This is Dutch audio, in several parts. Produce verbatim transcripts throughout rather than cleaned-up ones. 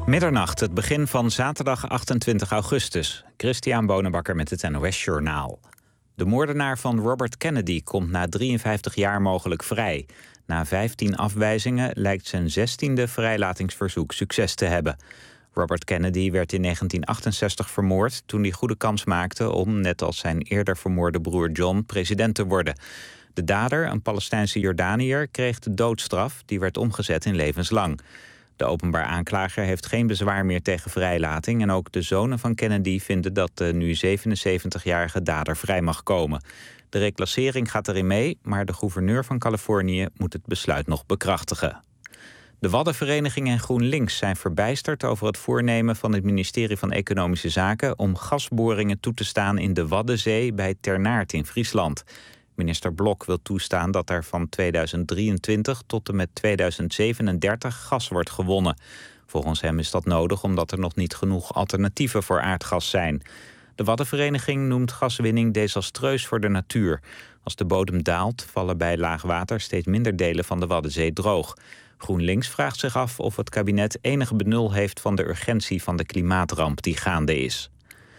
Middernacht, het begin van zaterdag achtentwintig augustus. Christian Bonenbakker met het N O S Journaal. De moordenaar van Robert Kennedy komt na drieënvijftig jaar mogelijk vrij. Na vijftien afwijzingen lijkt zijn zestiende vrijlatingsverzoek succes te hebben. Robert Kennedy werd in negentien achtenzestig vermoord toen hij goede kans maakte om, net als zijn eerder vermoorde broer John, president te worden. De dader, een Palestijnse Jordaniër, kreeg de doodstraf. Die werd omgezet in levenslang. De openbaar aanklager heeft geen bezwaar meer tegen vrijlating en ook de zonen van Kennedy vinden dat de nu zevenenzeventigjarige dader vrij mag komen. De reclassering gaat erin mee, maar de gouverneur van Californië moet het besluit nog bekrachtigen. De Waddenvereniging en GroenLinks zijn verbijsterd over het voornemen van het ministerie van Economische Zaken om gasboringen toe te staan in de Waddenzee bij Ternaert in Friesland. Minister Blok wil toestaan dat er van tweeduizend drieëntwintig tot en met tweeduizend zevenendertig gas wordt gewonnen. Volgens hem is dat nodig omdat er nog niet genoeg alternatieven voor aardgas zijn. De Waddenvereniging noemt gaswinning desastreus voor de natuur. Als de bodem daalt, vallen bij laag water steeds minder delen van de Waddenzee droog. GroenLinks vraagt zich af of het kabinet enige benul heeft van de urgentie van de klimaatramp die gaande is.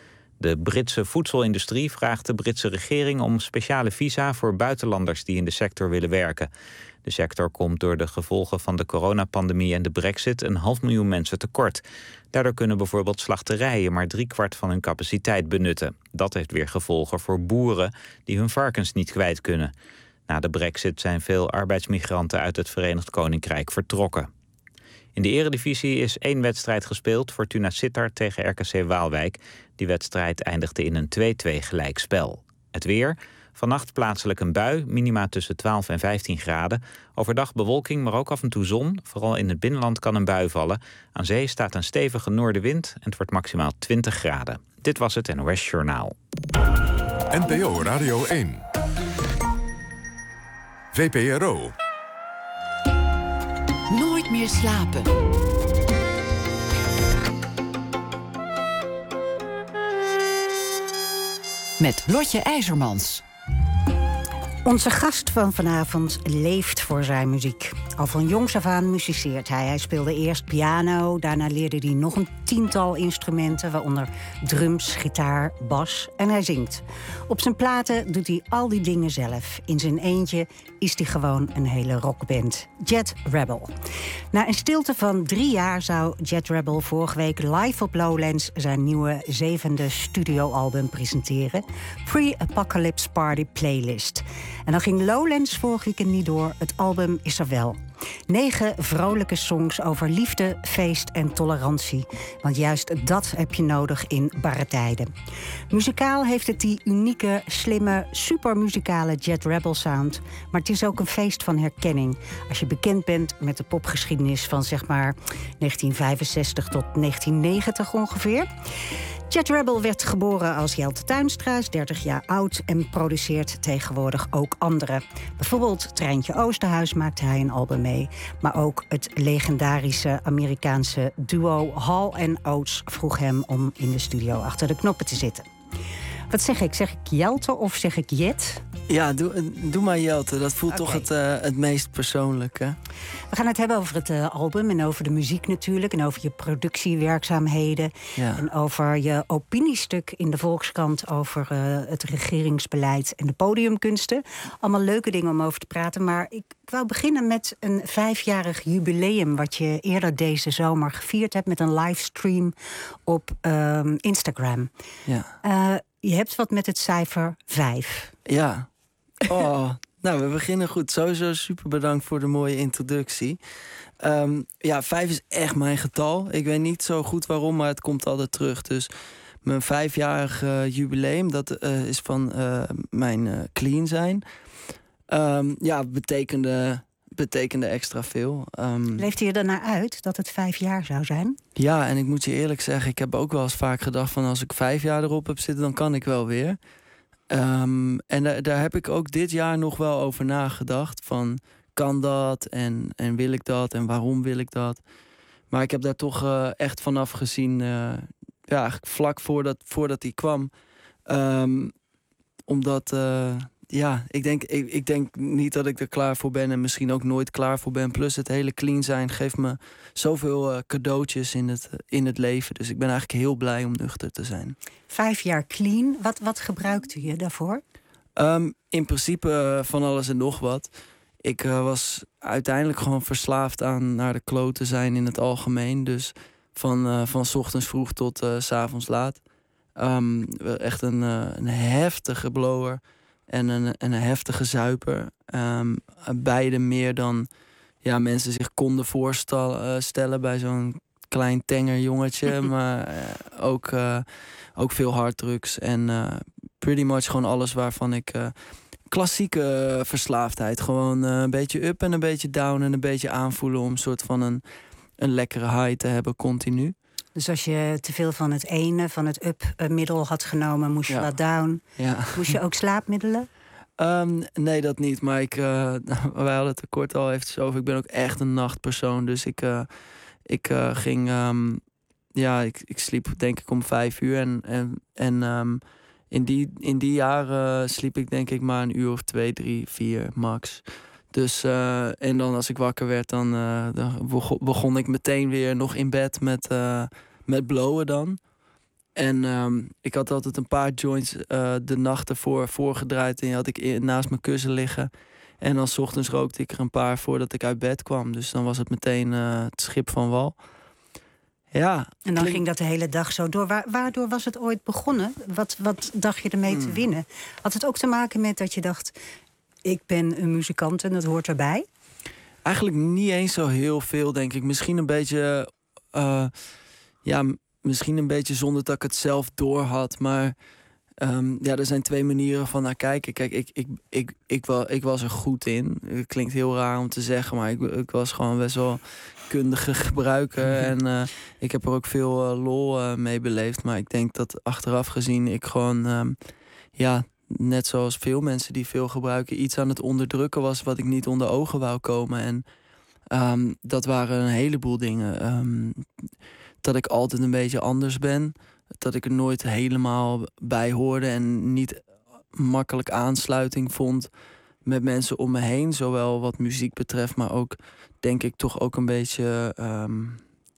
De Britse voedselindustrie vraagt de Britse regering om speciale visa voor buitenlanders die in de sector willen werken. De sector komt door de gevolgen van de coronapandemie en de brexit een half miljoen mensen tekort. Daardoor kunnen bijvoorbeeld slachterijen maar driekwart van hun capaciteit benutten. Dat heeft weer gevolgen voor boeren die hun varkens niet kwijt kunnen. Na de brexit zijn veel arbeidsmigranten uit het Verenigd Koninkrijk vertrokken. In de eredivisie is één wedstrijd gespeeld, Fortuna Sittard tegen R K C Waalwijk. Die wedstrijd eindigde in een twee-twee gelijkspel. Het weer. Vannacht plaatselijk een bui, minima tussen twaalf en vijftien graden. Overdag bewolking, maar ook af en toe zon. Vooral in het binnenland kan een bui vallen. Aan zee staat een stevige noordenwind en het wordt maximaal twintig graden. Dit was het N O S Journaal. N P O Radio één. V P R O. Nooit meer slapen. Met Lotje IJzermans. Onze gast van vanavond leeft voor zijn muziek. Al van jongs af aan musiceert hij. Hij speelde eerst piano, daarna leerde hij nog een tiental instrumenten, waaronder drums, gitaar, bas, en hij zingt. Op zijn platen doet hij al die dingen zelf. In zijn eentje is hij gewoon een hele rockband. Jet Rebel. Na een stilte van drie jaar zou Jet Rebel vorige week live op Lowlands zijn nieuwe zevende studioalbum presenteren. Pre-Apocalypse Party Playlist. En dan ging Lowlands vorig weekend niet door. Het album is er wel. Negen vrolijke songs over liefde, feest en tolerantie. Want juist dat heb je nodig in barre tijden. Muzikaal heeft het die unieke, slimme, supermuzikale Jet Rebel sound. Maar het is ook een feest van herkenning. Als je bekend bent met de popgeschiedenis van zeg maar negentien vijfenzestig tot negentien negentig ongeveer. Jet Rebel werd geboren als Jelte Tuinstra, is dertig jaar oud en produceert tegenwoordig ook anderen. Bijvoorbeeld Treintje Oosterhuis maakte hij een album mee. Maar ook het legendarische Amerikaanse duo Hall and Oates vroeg hem om in de studio achter de knoppen te zitten. Wat zeg ik? Zeg ik Jelte of zeg ik Jet? Ja, doe, doe maar Jelte. Dat voelt okay. toch het, uh, het meest persoonlijke. We gaan het hebben over het uh, album en over de muziek natuurlijk. En over je productiewerkzaamheden. Ja. En over je opiniestuk in de Volkskrant over uh, het regeringsbeleid en de podiumkunsten. Allemaal leuke dingen om over te praten. Maar ik wou beginnen met een vijfjarig jubileum wat je eerder deze zomer gevierd hebt met een livestream op uh, Instagram. Ja. Uh, je hebt wat met het cijfer vijf. Ja. Oh, nou, we beginnen goed. Sowieso super bedankt voor de mooie introductie. Um, ja, vijf is echt mijn getal. Ik weet niet zo goed waarom, maar het komt altijd terug. Dus mijn vijfjarig uh, jubileum, dat uh, is van uh, mijn uh, clean zijn. Um, ja, betekende, betekende extra veel. Um, Leefde je ernaar uit dat het vijf jaar zou zijn? Ja, en ik moet je eerlijk zeggen, ik heb ook wel eens vaak gedacht van als ik vijf jaar erop heb zitten, dan kan ik wel weer. Um, en da- daar heb ik ook dit jaar nog wel over nagedacht. Van, kan dat? En, en wil ik dat? En waarom wil ik dat? Maar ik heb daar toch uh, echt vanaf gezien. Uh, ja, eigenlijk vlak voordat, voordat die kwam. Um, omdat, uh, ja, ik denk, ik, ik denk niet dat ik er klaar voor ben en misschien ook nooit klaar voor ben. Plus het hele clean zijn geeft me zoveel uh, cadeautjes in het, in het leven. Dus ik ben eigenlijk heel blij om nuchter te zijn. Vijf jaar clean. Wat, wat gebruikte je daarvoor? Um, in principe uh, van alles en nog wat. Ik uh, was uiteindelijk gewoon verslaafd aan naar de klote zijn in het algemeen. Dus van, uh, van 's ochtends vroeg tot uh, 's avonds laat. Um, echt een, uh, een heftige blower en een, een heftige zuiper. Um, beide meer dan ja, mensen zich konden voorstellen uh, bij zo'n klein tenger jongetje. maar uh, ook, uh, ook veel harddrugs en uh, pretty much gewoon alles waarvan ik... Uh, klassieke uh, verslaafdheid. Gewoon uh, een beetje up en een beetje down en een beetje aanvoelen om een soort van een, een lekkere high te hebben continu. Dus als je te veel van het ene, van het up-middel had genomen, moest je Ja. wat down. Ja. Moest je ook slaapmiddelen? Um, nee, dat niet. Maar ik, uh, wij hadden het er kort al eventjes over. Ik ben ook echt een nachtpersoon. Dus ik, uh, ik uh, ging... Um, ja, ik, ik sliep denk ik om vijf uur. En, en, en um, in, die, in die jaren sliep ik denk ik maar een uur of twee, drie, vier max. Dus, uh, en dan als ik wakker werd, dan, uh, dan begon ik meteen weer nog in bed met, uh, met blowen dan. En um, ik had altijd een paar joints uh, de nacht ervoor voorgedraaid. En die had ik in, naast mijn kussen liggen. En dan 's ochtends rookte ik er een paar voordat ik uit bed kwam. Dus dan was het meteen uh, het schip van wal. Ja. En dan klink... ging dat de hele dag zo door. Wa- waardoor was het ooit begonnen? Wat, wat dacht je ermee te winnen? Had het ook te maken met dat je dacht... ik ben een muzikant en dat hoort erbij? Eigenlijk niet eens zo heel veel, denk ik. Misschien een beetje... Uh, ja, misschien een beetje zonder dat ik het zelf door had. Maar um, ja, er zijn twee manieren van naar kijken. Kijk, ik, ik, ik, ik, wel, ik was er goed in. Het klinkt heel raar om te zeggen, maar ik, ik was gewoon best wel kundige gebruiker. En uh, ik heb er ook veel uh, lol uh, mee beleefd. Maar ik denk dat achteraf gezien ik gewoon... Um, ja, net zoals veel mensen die veel gebruiken... iets aan het onderdrukken was wat ik niet onder ogen wou komen. En um, dat waren een heleboel dingen. Um, dat ik altijd een beetje anders ben. Dat ik er nooit helemaal bij hoorde... en niet makkelijk aansluiting vond met mensen om me heen. Zowel wat muziek betreft, maar ook, denk ik, toch ook een beetje... Um,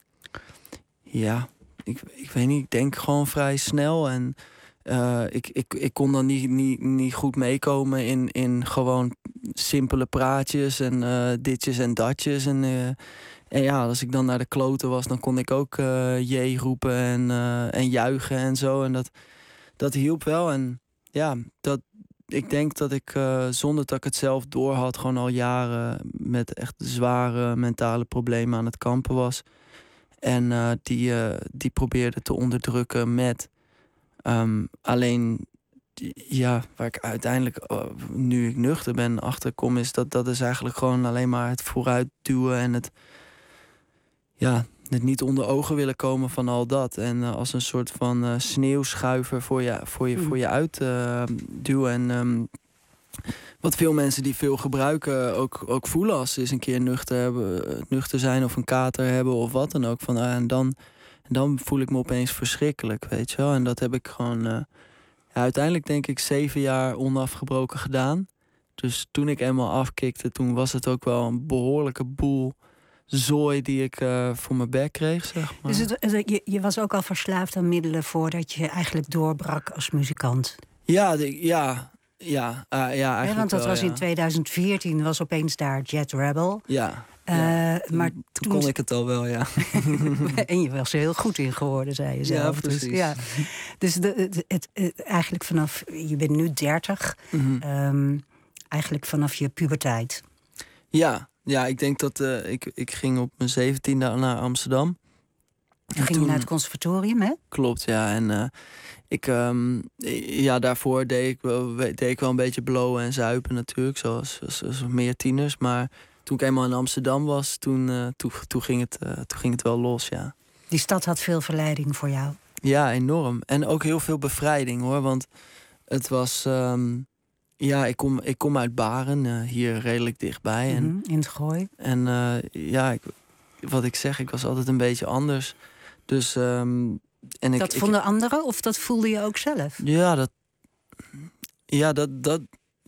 ja, ik, ik weet niet, ik denk gewoon vrij snel... en Uh, ik, ik, ik kon dan niet, niet, niet goed meekomen in, in gewoon simpele praatjes en uh, ditjes en datjes. En, uh, en ja, als ik dan naar de kloten was, dan kon ik ook uh, jee roepen en, uh, en juichen en zo. En dat, dat hielp wel. En ja, dat, ik denk dat ik uh, zonder dat ik het zelf door had, gewoon al jaren met echt zware mentale problemen aan het kampen was. En uh, die, uh, die probeerde te onderdrukken met... Um, alleen, ja, waar ik uiteindelijk, uh, nu ik nuchter ben, achter kom... is dat dat is eigenlijk gewoon alleen maar het vooruit duwen... en het, ja, het niet onder ogen willen komen van al dat. En uh, als een soort van uh, sneeuwschuiver voor je, voor je, voor je uit uh, duwen. En um, wat veel mensen die veel gebruiken ook, ook voelen... als ze eens een keer nuchter, hebben, nuchter zijn of een kater hebben of wat dan ook. Van, uh, en dan... En dan voel ik me opeens verschrikkelijk, weet je wel. En dat heb ik gewoon uh, ja, uiteindelijk denk ik zeven jaar onafgebroken gedaan. Dus toen ik eenmaal afkikte, toen was het ook wel een behoorlijke boel zooi die ik uh, voor mijn bek kreeg, zeg maar. Dus het, je, je was ook al verslaafd aan middelen voordat je eigenlijk doorbrak als muzikant? Ja, de, ja, ja, uh, ja eigenlijk ja, want dat wel, was ja. in tweeduizend veertien, was opeens daar Jet Rebel. Ja. Uh, ja. Maar toen, toen kon ik het al wel, ja. En je was er heel goed in geworden, zei je zelf. Ja, precies. Dus, ja. dus de, het, het, het, eigenlijk vanaf, je bent nu dertig, Mm-hmm. um, eigenlijk vanaf je puberteit. Ja, ja, ik denk dat uh, ik, ik ging op mijn zeventiende naar Amsterdam. Je ging toen... naar het conservatorium, hè? Klopt, ja. En uh, ik, um, ja, daarvoor deed ik, wel, deed ik wel een beetje blowen en zuipen natuurlijk, zoals, zoals, zoals meer tieners. Maar toen ik eenmaal in Amsterdam was, toen, uh, toen, toen, ging het, uh, toen ging het wel los, ja. Die stad had veel verleiding voor jou. Ja, enorm. En ook heel veel bevrijding, hoor. Want het was... Um, ja, ik kom, ik kom uit Baren, uh, hier redelijk dichtbij. En, Mm-hmm, in het Gooi. En uh, ja, ik, wat ik zeg, ik was altijd een beetje anders. Dus... Um, en ik, dat ik, vonden anderen of dat voelde je ook zelf? Ja, dat... Ja, dat... dat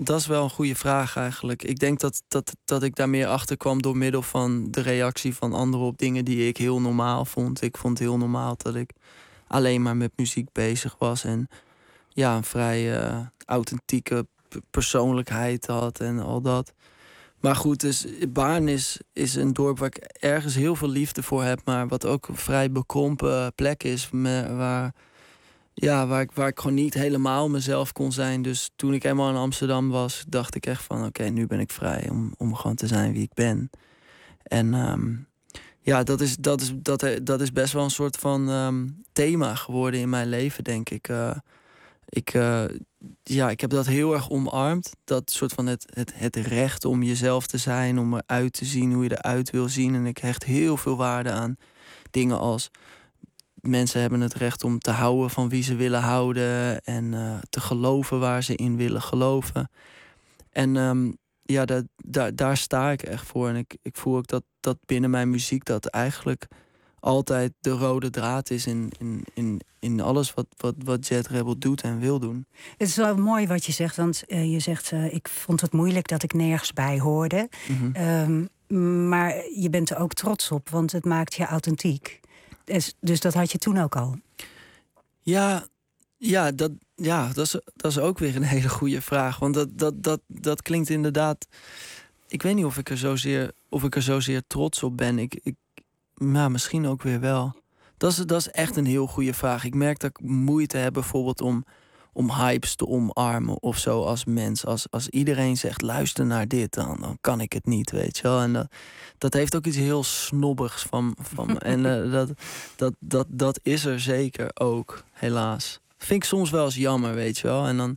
dat is wel een goede vraag eigenlijk. Ik denk dat, dat, dat ik daar meer achter kwam door middel van de reactie van anderen op dingen die ik heel normaal vond. Ik vond het heel normaal dat ik alleen maar met muziek bezig was. En ja, een vrij uh, authentieke p- persoonlijkheid had en al dat. Maar goed, dus Baarn is, is een dorp waar ik ergens heel veel liefde voor heb, maar wat ook een vrij bekrompen plek is, me, waar, ja, waar, ik, waar ik gewoon niet helemaal mezelf kon zijn. Dus toen ik eenmaal in Amsterdam was, dacht ik echt van oké, okay, nu ben ik vrij om, om gewoon te zijn wie ik ben. En um, ja, dat is, dat, is, dat, dat is best wel een soort van um, thema geworden in mijn leven, denk ik. Uh, ik, uh, ja, ik heb dat heel erg omarmd. Dat soort van het, het, het recht om jezelf te zijn, om eruit te zien hoe je eruit wil zien. En ik hecht heel veel waarde aan dingen als mensen hebben het recht om te houden van wie ze willen houden en uh, te geloven waar ze in willen geloven. En um, ja, dat, daar, daar sta ik echt voor. En ik, ik voel ook dat, dat binnen mijn muziek dat eigenlijk altijd de rode draad is in, in, in, in alles wat, wat, wat Jet Rebel doet en wil doen. Het is wel mooi wat je zegt, want uh, je zegt uh, ik vond het moeilijk dat ik nergens bij hoorde. Mm-hmm. Um, maar je bent er ook trots op, want het maakt je authentiek. Dus, dus dat had je toen ook al? Ja, ja, dat, ja dat, is, dat is ook weer een hele goede vraag. Want dat, dat, dat, dat klinkt inderdaad... Ik weet niet of ik er zozeer, of ik er zozeer trots op ben. Ik, ik, nou, misschien ook weer wel. Dat is, dat is echt een heel goede vraag. Ik merk dat ik moeite heb bijvoorbeeld om, om hypes te omarmen of zo als mens. Als, als iedereen zegt, luister naar dit, dan, dan kan ik het niet, weet je wel. En dat, dat heeft ook iets heel snobbigs van, van me. En uh, dat, dat, dat, dat is er zeker ook, helaas. Vind ik soms wel eens jammer, weet je wel. En dan...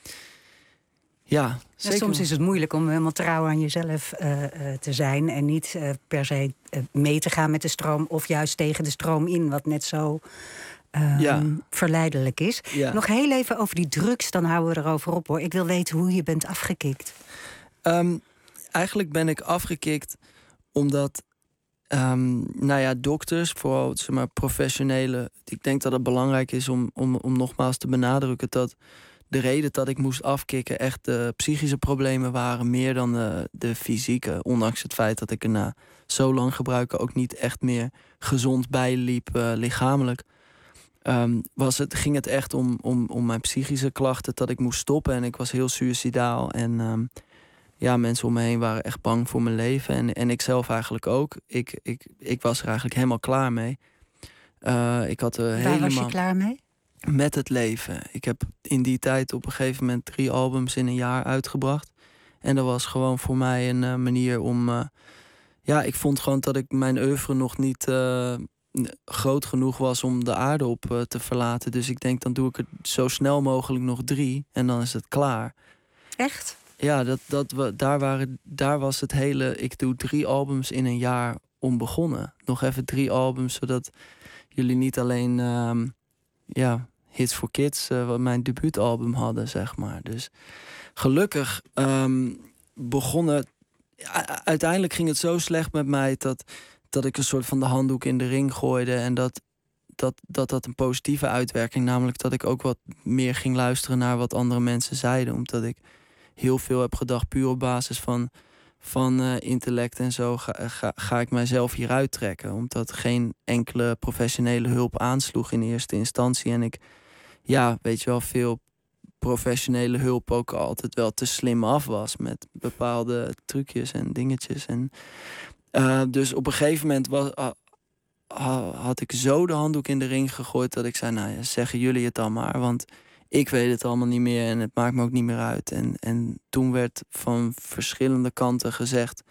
Ja, ja, soms is het moeilijk om helemaal trouw aan jezelf uh, uh, te zijn en niet uh, per se uh, mee te gaan met de stroom of juist tegen de stroom in, wat net zo uh, ja. verleidelijk is. Ja. Nog heel even over die drugs, dan houden we erover op hoor. Ik wil weten hoe je bent afgekikt. Um, eigenlijk ben ik afgekikt omdat, um, nou ja, dokters, vooral zeg maar professionele, ik denk dat het belangrijk is om, om, om nogmaals te benadrukken dat de reden dat ik moest afkicken echt de psychische problemen waren meer dan de, de fysieke. Ondanks het feit dat ik er na zo lang gebruiken ook niet echt meer gezond bijliep uh, lichamelijk. Um, was het, ging het echt om, om, om mijn psychische klachten dat ik moest stoppen. En ik was heel suïcidaal. En um, ja, mensen om me heen waren echt bang voor mijn leven. En, en ik zelf eigenlijk ook. Ik, ik, ik was er eigenlijk helemaal klaar mee. Uh, ik had er Waar helemaal... was je klaar mee? Met het leven. Ik heb in die tijd op een gegeven moment drie albums in een jaar uitgebracht. En dat was gewoon voor mij een uh, manier om... Uh, ja, ik vond gewoon dat ik mijn oeuvre nog niet uh, groot genoeg was om de aarde op uh, te verlaten. Dus ik denk, dan doe ik het zo snel mogelijk nog drie en dan is het klaar. Echt? Ja, dat, dat we, daar, waren, daar was het hele... Ik doe drie albums in een jaar om begonnen. Nog even drie albums, zodat jullie niet alleen... Uh, ja, Hits for Kids, uh, wat mijn debuutalbum hadden, zeg maar. Dus gelukkig um, begonnen... Uiteindelijk ging het zo slecht met mij dat, dat ik een soort van de handdoek in de ring gooide. En dat dat, dat dat een positieve uitwerking, namelijk dat ik ook wat meer ging luisteren naar wat andere mensen zeiden. Omdat ik heel veel heb gedacht, puur op basis van, van uh, intellect en zo, ga, ga, ga ik mijzelf hieruit trekken. Omdat geen enkele professionele hulp aansloeg in eerste instantie. En ik, ja, weet je wel, veel professionele hulp ook altijd wel te slim af was met bepaalde trucjes en dingetjes. En uh, dus op een gegeven moment was, uh, had ik zo de handdoek in de ring gegooid dat ik zei, nou ja, zeggen jullie het dan maar, want ik weet het allemaal niet meer en het maakt me ook niet meer uit. En, en toen werd van verschillende kanten gezegd,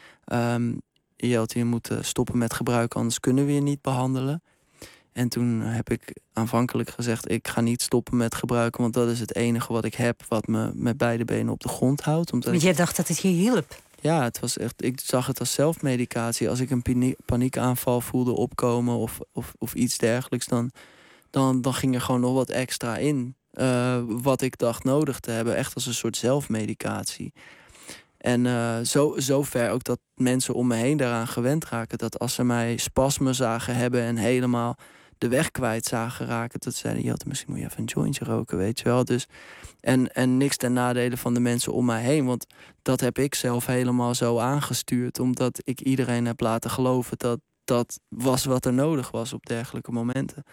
um, Jelte, je moet stoppen met gebruiken, anders kunnen we je niet behandelen. En toen heb ik aanvankelijk gezegd, ik ga niet stoppen met gebruiken, want dat is het enige wat ik heb wat me met beide benen op de grond houdt. Omdat Want jij dacht dat het je hielp? Ja, het was echt, ik zag het als zelfmedicatie. Als ik een paniek, paniekaanval voelde opkomen of, of, of iets dergelijks, dan, dan, dan ging er gewoon nog wat extra in. Uh, wat ik dacht nodig te hebben, echt als een soort zelfmedicatie. En uh, zo, zo ver ook dat mensen om me heen daaraan gewend raken. Dat als ze mij spasmen zagen hebben en helemaal de weg kwijt zagen raken. Dat zeiden, Jelte, misschien moet je even een jointje roken, weet je wel. Dus, en, en niks ten nadele van de mensen om mij heen. Want dat heb ik zelf helemaal zo aangestuurd. Omdat ik iedereen heb laten geloven dat dat was wat er nodig was op dergelijke momenten.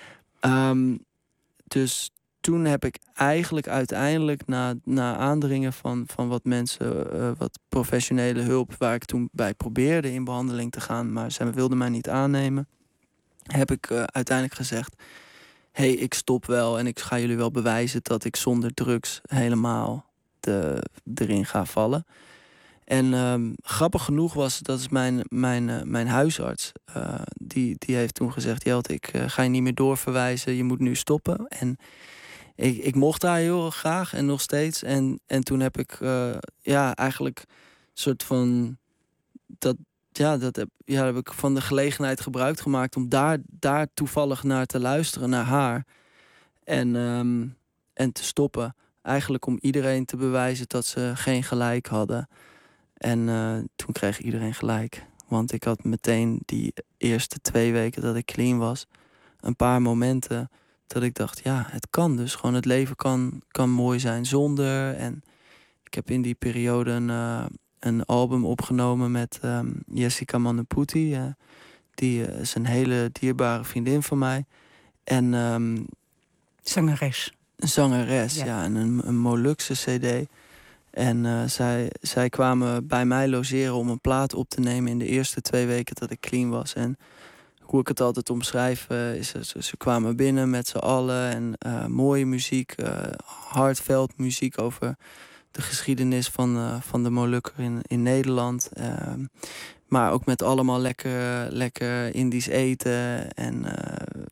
Um, dus toen heb ik eigenlijk uiteindelijk na, na aandringen van, van wat mensen, uh, wat professionele hulp, waar ik toen bij probeerde in behandeling te gaan, maar zij wilden mij niet aannemen, heb ik uh, uiteindelijk gezegd, hé, hey, ik stop wel en ik ga jullie wel bewijzen dat ik zonder drugs helemaal de, erin ga vallen. En um, grappig genoeg was, dat is mijn, mijn, uh, mijn huisarts. Uh, die, die heeft toen gezegd, Jelte, ik uh, ga je niet meer doorverwijzen, je moet nu stoppen. En ik, ik mocht daar heel graag en nog steeds. En, en toen heb ik uh, ja, eigenlijk een soort van dat, ja, dat heb, ja, heb ik van de gelegenheid gebruik gemaakt om daar, daar toevallig naar te luisteren, naar haar. En, um, en te stoppen. Eigenlijk om iedereen te bewijzen dat ze geen gelijk hadden. En uh, toen kreeg iedereen gelijk. Want ik had meteen die eerste twee weken dat ik clean was, een paar momenten dat ik dacht, ja, het kan dus. Gewoon het leven kan, kan mooi zijn zonder. En ik heb in die periode een, uh, een album opgenomen met um, Jessica Manaputi. Uh, die uh, is een hele dierbare vriendin van mij. En um, zangeres. Een zangeres, ja. ja en een, een Molukse cd. En uh, zij, zij kwamen bij mij logeren om een plaat op te nemen in de eerste twee weken dat ik clean was. En hoe ik het altijd omschrijf, uh, is ze, ze kwamen binnen met z'n allen. En uh, mooie muziek, uh, hardveld muziek over de geschiedenis van, uh, van de Molukker in, in Nederland. Uh, maar ook met allemaal lekker, lekker Indisch eten. En uh,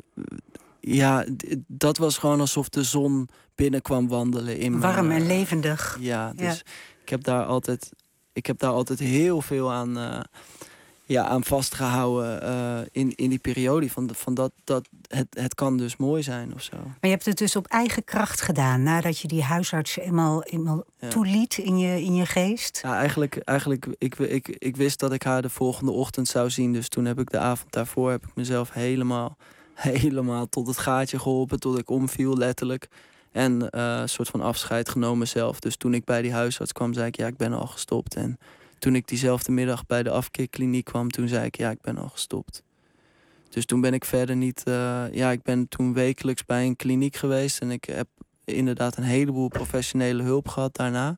ja, d- dat was gewoon alsof de zon binnenkwam wandelen in mijn, warm en levendig. Ja, dus ja. ik heb daar altijd, ik heb daar altijd heel veel aan, uh, ja, aan vastgehouden uh, in, in die periode. Van, van dat, dat het, het kan dus mooi zijn of zo. Maar je hebt het dus op eigen kracht gedaan, nadat je die huisarts eenmaal, eenmaal ja. toeliet in je, in je geest? Ja, eigenlijk, eigenlijk ik, ik, ik wist dat ik haar de volgende ochtend zou zien. Dus toen heb ik de avond daarvoor heb ik mezelf helemaal, helemaal tot het gaatje geholpen, tot ik omviel, letterlijk. En uh, een soort van afscheid genomen zelf. Dus toen ik bij die huisarts kwam, zei ik, ja, ik ben al gestopt. En toen ik diezelfde middag bij de afkeerkliniek kwam, toen zei ik, ja, ik ben al gestopt. Dus toen ben ik verder niet... Uh, ja, ik ben toen wekelijks bij een kliniek geweest. En ik heb inderdaad een heleboel professionele hulp gehad daarna.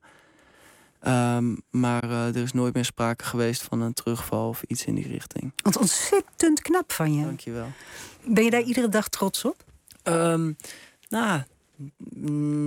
Um, maar uh, er is nooit meer sprake geweest van een terugval of iets in die richting. Want ontzettend knap van je. Dank je wel. Ben je daar iedere dag trots op? Um, nou... Mm,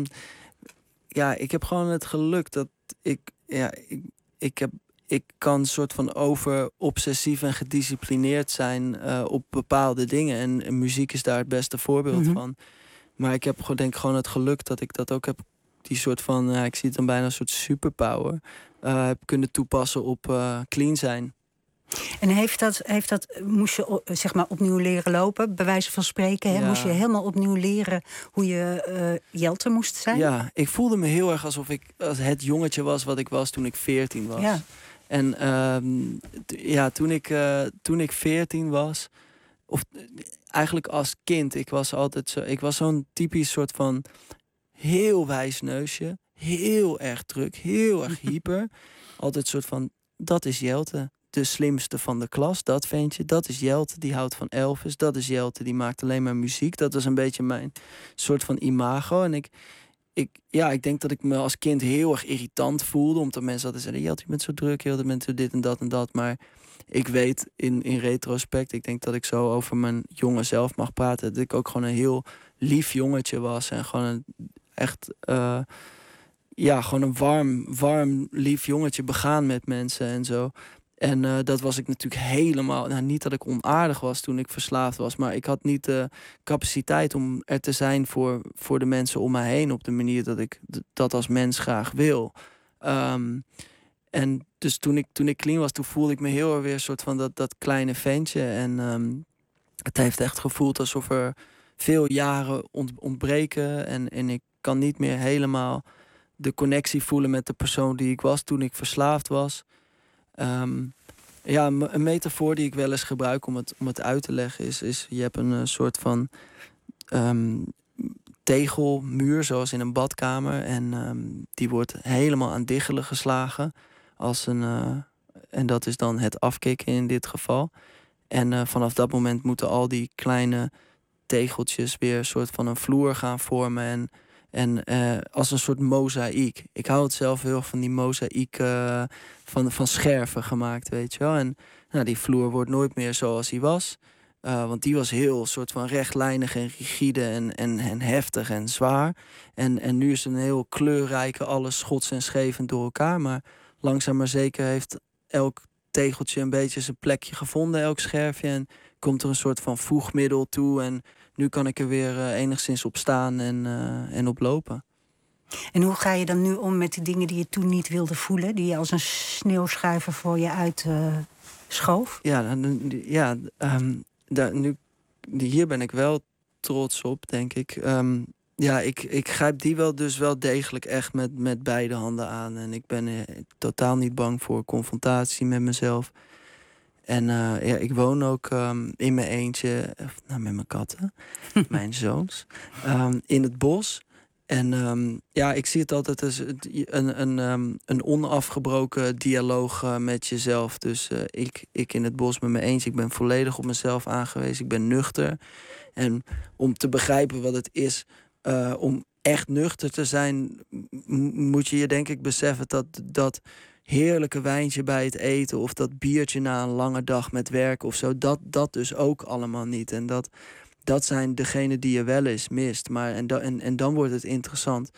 ja, ik heb gewoon het geluk dat ik... Ja, ik, ik, heb, ik kan een soort van over obsessief en gedisciplineerd zijn uh, op bepaalde dingen. En, en muziek is daar het beste voorbeeld mm-hmm. van. Maar ik heb gewoon, denk ik, gewoon het geluk dat ik dat ook heb... Die soort van, ja, ik zie het dan bijna een soort superpower... Uh, heb kunnen toepassen op uh, clean zijn. En heeft dat, heeft dat, moest je zeg maar opnieuw leren lopen, bij wijze van spreken? Hè? Ja. Moest je helemaal opnieuw leren hoe je uh, Jelte moest zijn? Ja, ik voelde me heel erg alsof ik als het jongetje was wat ik was toen ik veertien was. Ja. En uh, t- ja, toen ik, uh, toen ik veertien was, of uh, eigenlijk als kind, ik was altijd zo, ik was zo'n typisch soort van heel wijs neusje, heel erg druk, heel erg hyper. Altijd een soort van, dat is Jelte. De slimste van de klas, dat ventje. Dat is Jelte, die houdt van Elvis. Dat is Jelte, die maakt alleen maar muziek. Dat was een beetje mijn soort van imago. En ik, ik, ja, ik denk dat ik me als kind heel erg irritant voelde. Omdat mensen altijd zeiden, Jelte, je bent zo druk. Jelte, je bent zo dit en dat en dat. Maar ik weet in, in retrospect, ik denk dat ik zo over mijn jonge zelf mag praten. Dat ik ook gewoon een heel lief jongetje was. En gewoon een echt... Uh, ja, gewoon een warm, warm, lief jongetje, begaan met mensen en zo. En uh, dat was ik natuurlijk helemaal... Nou, niet dat ik onaardig was toen ik verslaafd was... maar ik had niet de capaciteit om er te zijn voor, voor de mensen om mij heen... op de manier dat ik d- dat als mens graag wil. Um, en dus toen ik, toen ik clean was, toen voelde ik me heel erg weer... een soort van dat, dat kleine ventje. En um, het heeft echt gevoeld alsof er veel jaren ont, ontbreken... En, en ik kan niet meer helemaal de connectie voelen met de persoon die ik was... toen ik verslaafd was... Um, Ja, een metafoor die ik wel eens gebruik om het, om het uit te leggen is... is je hebt een uh, soort van um, tegelmuur, zoals in een badkamer. En um, die wordt helemaal aan diggelen geslagen. Als een, uh, en dat is dan het afkicken in dit geval. En uh, vanaf dat moment moeten al die kleine tegeltjes weer een soort van een vloer gaan vormen. En, en uh, als een soort mozaïek. Ik hou het zelf heel erg van die mozaïek uh, van, van scherven gemaakt, weet je wel. En nou, die vloer wordt nooit meer zoals die was. Uh, want die was heel soort van rechtlijnig en rigide en, en, en heftig en zwaar. En, en nu is het een heel kleurrijke, alles schots en schevend door elkaar. Maar langzaam maar zeker heeft elk tegeltje een beetje zijn plekje gevonden, elk scherfje. En komt er een soort van voegmiddel toe. En nu kan ik er weer uh, enigszins op staan en, uh, en op lopen. En hoe ga je dan nu om met de dingen die je toen niet wilde voelen? Die je als een sneeuwschuiver voor je uit uh, schoof? Ja, ja um, daar, nu, hier ben ik wel trots op, denk ik. Um, ja, ik, ik grijp die wel dus wel degelijk echt met, met beide handen aan. En ik ben uh, totaal niet bang voor confrontatie met mezelf. En uh, ja, ik woon ook um, in mijn eentje, of, nou, met mijn katten, mijn zoons, um, in het bos. En um, ja, ik zie het altijd als een, een, um, een onafgebroken dialoog uh, met jezelf. Dus uh, ik, ik in het bos met mijn eentje, ik ben volledig op mezelf aangewezen. Ik ben nuchter. En om te begrijpen wat het is uh, om echt nuchter te zijn, m- moet je je denk ik beseffen dat dat heerlijke wijntje bij het eten of dat biertje na een lange dag met werk of zo, dat, dat dus ook allemaal niet. En dat, dat zijn degenen die je wel eens mist. Maar, en, da, en, en dan wordt het interessant.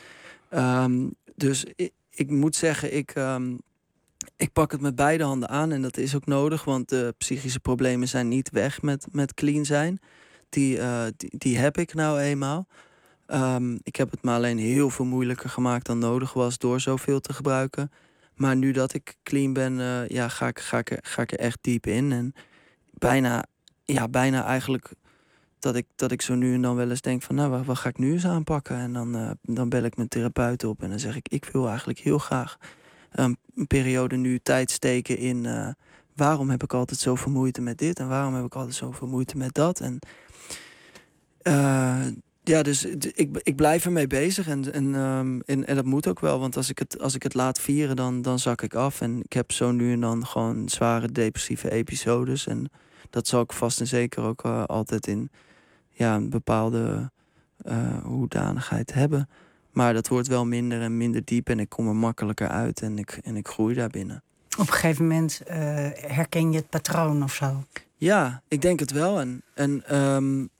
Um, dus ik, ik moet zeggen, ik, um, ik pak het met beide handen aan en dat is ook nodig, want de psychische problemen zijn niet weg met, met clean zijn. Die, uh, die, die heb ik nou eenmaal. Um, ik heb het me alleen heel veel moeilijker gemaakt dan nodig was door zoveel te gebruiken. Maar nu dat ik clean ben, uh, ja, ga, ik, ga, ik er, ga ik er echt diep in. En bijna, ja, bijna eigenlijk dat ik, dat ik zo nu en dan wel eens denk van, nou, wat, wat ga ik nu eens aanpakken? En dan, uh, dan bel ik mijn therapeut op en dan zeg ik, ik wil eigenlijk heel graag um, een periode nu tijd steken in uh, waarom heb ik altijd zoveel moeite met dit en waarom heb ik altijd zoveel moeite met dat? En uh, ja, dus ik, ik blijf ermee bezig en, en, um, en, en dat moet ook wel. Want als ik het, als ik het laat vieren, dan, dan zak ik af. En ik heb zo nu en dan gewoon zware depressieve episodes. En dat zal ik vast en zeker ook uh, altijd in ja, een bepaalde uh, hoedanigheid hebben. Maar dat wordt wel minder en minder diep en ik kom er makkelijker uit en ik, en ik groei daarbinnen. Op een gegeven moment uh, herken je het patroon of zo? Ja, ik denk het wel. En... en um,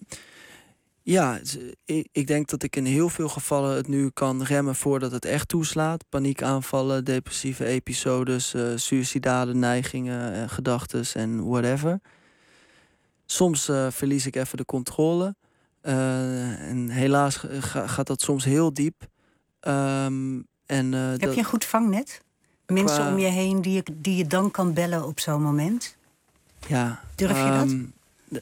Ja, ik denk dat ik in heel veel gevallen het nu kan remmen voordat het echt toeslaat. Paniekaanvallen, depressieve episodes, uh, suïcidale neigingen, uh, gedachten en whatever. Soms uh, verlies ik even de controle. Uh, en helaas ga, gaat dat soms heel diep. Um, en, uh, Heb dat... je een goed vangnet? Mensen Qua... om je heen die je, die je dan kan bellen op zo'n moment? Ja. Durf je um, dat?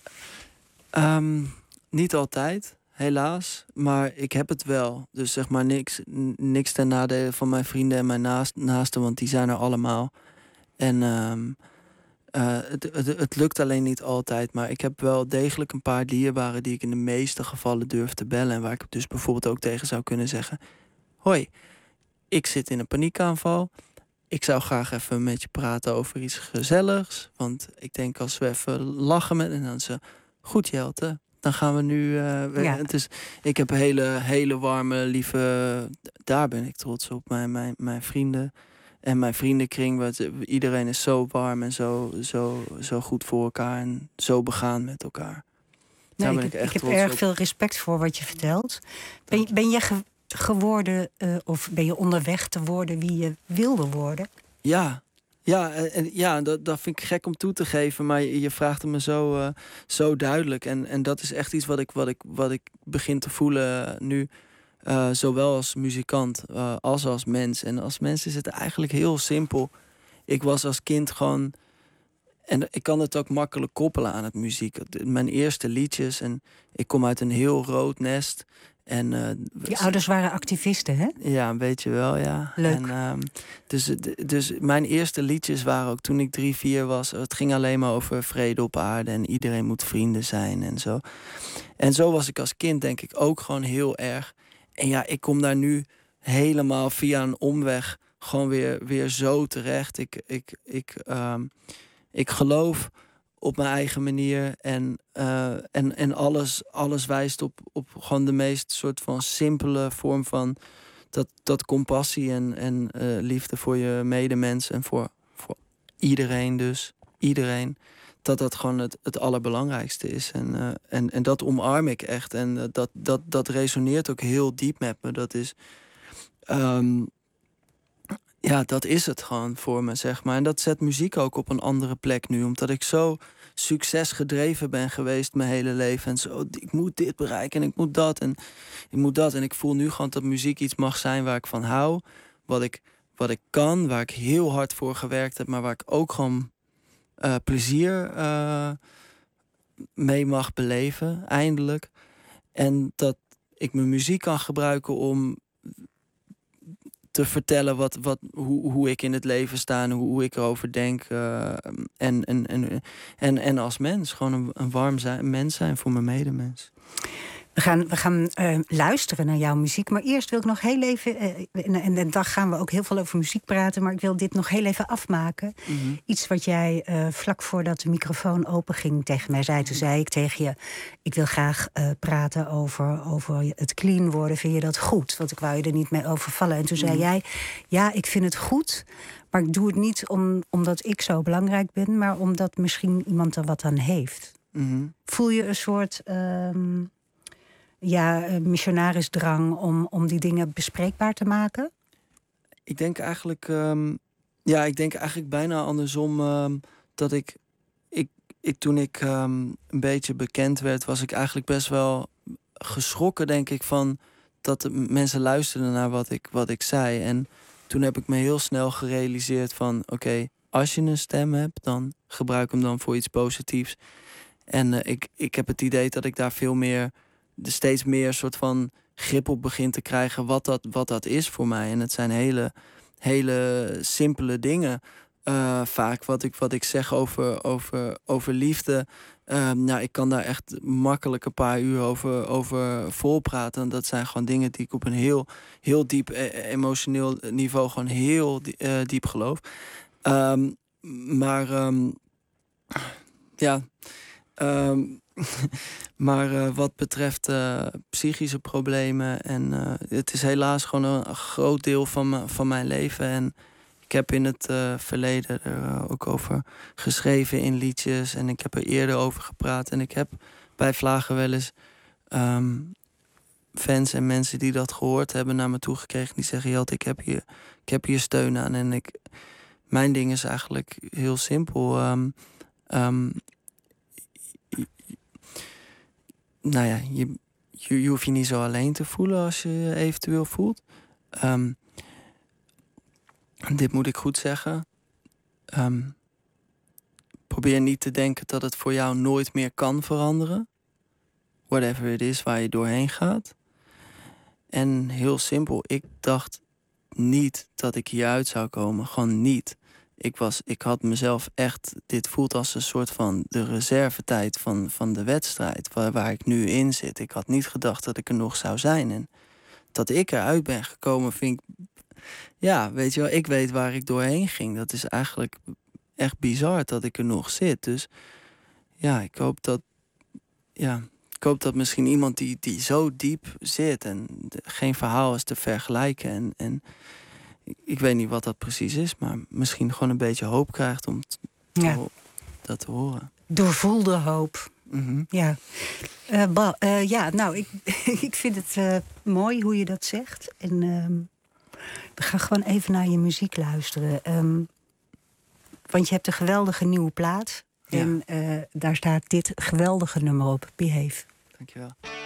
Um, Niet altijd, helaas. Maar ik heb het wel. Dus zeg maar niks, niks ten nadele van mijn vrienden en mijn naast, naasten. Want die zijn er allemaal. En um, uh, het, het, het lukt alleen niet altijd. Maar ik heb wel degelijk een paar dierbaren die ik in de meeste gevallen durf te bellen. En waar ik dus bijvoorbeeld ook tegen zou kunnen zeggen: hoi, ik zit in een paniekaanval. Ik zou graag even met je praten over iets gezelligs. Want ik denk als we even lachen met... En dan ze, goed Jelte, dan gaan we nu... Uh, ja. Dus ik heb hele, hele warme, lieve... Daar ben ik trots op. Mijn, mijn, mijn vrienden en mijn vriendenkring. Wat, iedereen is zo warm en zo, zo, zo goed voor elkaar. En zo begaan met elkaar. Nee, ik, ik, ik heb erg op. veel respect voor wat je vertelt. Ben, ben je ge, geworden... Uh, of ben je onderweg te worden wie je wilde worden? Ja. Ja, en, ja dat, dat vind ik gek om toe te geven, maar je, je vraagt het me zo, uh, zo duidelijk. En, en dat is echt iets wat ik, wat ik, wat ik begin te voelen nu, uh, zowel als muzikant uh, als als mens. En als mens is het eigenlijk heel simpel. Ik was als kind gewoon... En ik kan het ook makkelijk koppelen aan het muziek. Mijn eerste liedjes, en ik kom uit een heel rood nest. En, uh, je ouders waren activisten, hè? Ja, een beetje wel, ja. Leuk. En, um, dus, dus mijn eerste liedjes waren ook toen ik drie, vier was. Het ging alleen maar over vrede op aarde en iedereen moet vrienden zijn en zo. En zo was ik als kind denk ik ook gewoon heel erg. En ja, ik kom daar nu helemaal via een omweg gewoon weer, weer zo terecht. Ik, ik, ik, um, ik geloof op mijn eigen manier. En, uh, en, en alles, alles wijst op, op gewoon de meest soort van simpele vorm van dat, dat compassie en, en uh, liefde voor je medemens en voor, voor iedereen dus. Iedereen. Dat dat gewoon het, het allerbelangrijkste is. En, uh, en, en dat omarm ik echt. En uh, dat, dat, dat resoneert ook heel diep met me. Dat is... Um, ja, dat is het gewoon voor me, zeg maar. En dat zet muziek ook op een andere plek nu. Omdat ik zo succesgedreven ben geweest mijn hele leven. En zo, ik moet dit bereiken en ik moet dat en ik moet dat. En ik voel nu gewoon dat muziek iets mag zijn waar ik van hou. Wat ik, wat ik kan, waar ik heel hard voor gewerkt heb. Maar waar ik ook gewoon uh, plezier uh, mee mag beleven, eindelijk. En dat ik mijn muziek kan gebruiken om te vertellen wat, wat, hoe, hoe ik in het leven sta en hoe, hoe ik erover denk. Uh, en, en, en, en, en als mens, gewoon een, een warm zijn, mens zijn voor mijn medemens. We gaan, we gaan uh, luisteren naar jouw muziek. Maar eerst wil ik nog heel even... Uh, en, en, en dan gaan we ook heel veel over muziek praten. Maar ik wil dit nog heel even afmaken. Mm-hmm. Iets wat jij uh, vlak voordat de microfoon open ging tegen mij zei. Toen zei ik tegen je... ik wil graag uh, praten over, over het clean worden. Vind je dat goed? Want ik wou je er niet mee overvallen. En toen mm-hmm. zei jij... ja, ik vind het goed... maar ik doe het niet om, omdat ik zo belangrijk ben... maar omdat misschien iemand er wat aan heeft. Mm-hmm. Voel je een soort... Um, ja, missionarisdrang om, om die dingen bespreekbaar te maken? Ik denk eigenlijk... Um, ja, ik denk eigenlijk bijna andersom. Um, dat ik, ik, ik... Toen ik um, een beetje bekend werd... was ik eigenlijk best wel geschrokken, denk ik... van dat de mensen luisterden naar wat ik, wat ik zei. En toen heb ik me heel snel gerealiseerd van... oké, okay, als je een stem hebt... dan gebruik hem dan voor iets positiefs. En uh, ik, ik heb het idee dat ik daar veel meer... steeds meer soort van grip op begint te krijgen wat dat, wat dat is voor mij. En het zijn hele, hele simpele dingen. Uh, vaak wat ik, wat ik zeg over, over, over liefde. Uh, nou, ik kan daar echt makkelijk een paar uur over, over volpraten. Dat zijn gewoon dingen die ik op een heel, heel diep emotioneel niveau gewoon heel uh, diep geloof. Um, maar um, ja... Um, maar uh, wat betreft uh, psychische problemen... en uh, het is helaas gewoon een, een groot deel van, me, van mijn leven. En ik heb in het uh, verleden er uh, ook over geschreven in liedjes... en ik heb er eerder over gepraat. En ik heb bij Vlagen wel eens um, fans en mensen die dat gehoord hebben... naar me toegekregen die zeggen... Jelte, ik heb hier, ik heb hier steun aan. En ik, mijn ding is eigenlijk heel simpel... Um, um, Nou ja, je, je, je hoeft je niet zo alleen te voelen als je je eventueel voelt. Um, dit moet ik goed zeggen. Um, probeer niet te denken dat het voor jou nooit meer kan veranderen. Whatever it is waar je doorheen gaat. En heel simpel, ik dacht niet dat ik hieruit zou komen. Gewoon niet. Ik, was, ik had mezelf echt... Dit voelt als een soort van de reservetijd van, van de wedstrijd... Waar, waar ik nu in zit. Ik had niet gedacht dat ik er nog zou zijn. En dat ik eruit ben gekomen vind ik... Ja, weet je wel, ik weet waar ik doorheen ging. Dat is eigenlijk echt bizar dat ik er nog zit. Dus ja, ik hoop dat... Ja, ik hoop dat misschien iemand die, die zo diep zit... en de, geen verhaal is te vergelijken... en, en ik weet niet wat dat precies is, maar misschien gewoon een beetje hoop krijgt om t- ja. te, dat te horen. Doorvoelde hoop. Mm-hmm. Ja. Uh, ba- uh, ja, nou, ik, ik vind het uh, mooi hoe je dat zegt. En uh, we gaan gewoon even naar je muziek luisteren. Um, want je hebt een geweldige nieuwe plaat. Ja. En uh, daar staat dit geweldige nummer op, Behave. Dankjewel.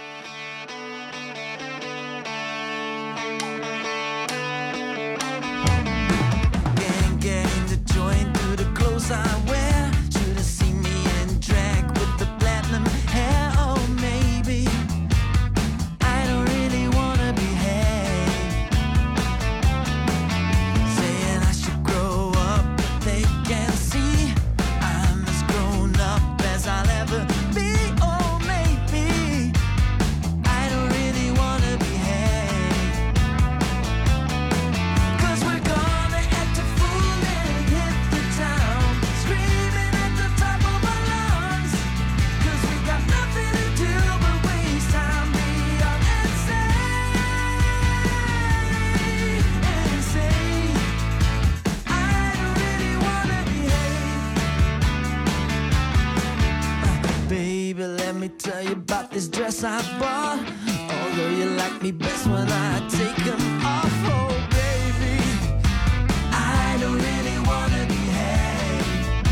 I wear, should have seen me in drag with the platinum hair. Oh, maybe I don't really about this dress I bought. Although you like me best when I take them off. Oh, baby, I don't really wanna behave.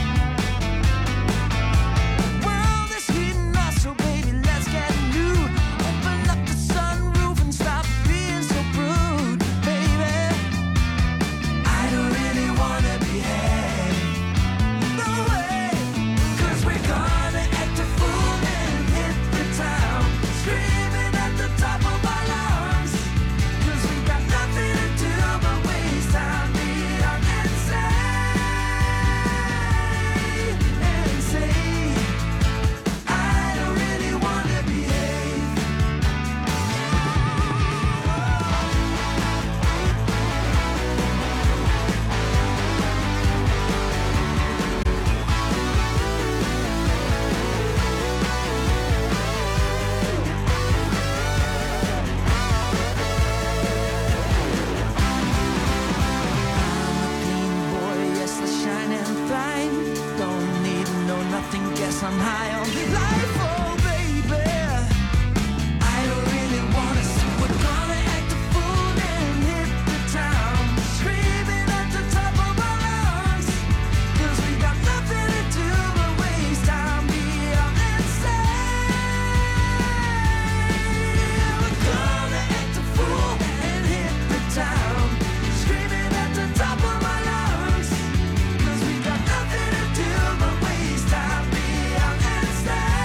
World is heating up, so baby, let's get new. Open up the sunroof and stop being so rude, baby. I don't really wanna behave. No way, 'cause we're gonna act a fool and hit the town, screaming at the top of our lungs. 'Cause we got nothing to do but waste time, be young and say, and say, I don't really wanna behave. Clean boy, yes, let's shine and fine. Don't need no nothing, guess I'm high on life, oh baby. I don't really wanna see. We're gonna act a fool and hit the town, screaming at the top of our lungs. 'Cause we got nothing to do but waste time, be young and say, we're gonna act a fool and hit the town, screaming at the top of our lungs. 'Cause we got nothing to do but waste time, be young and say,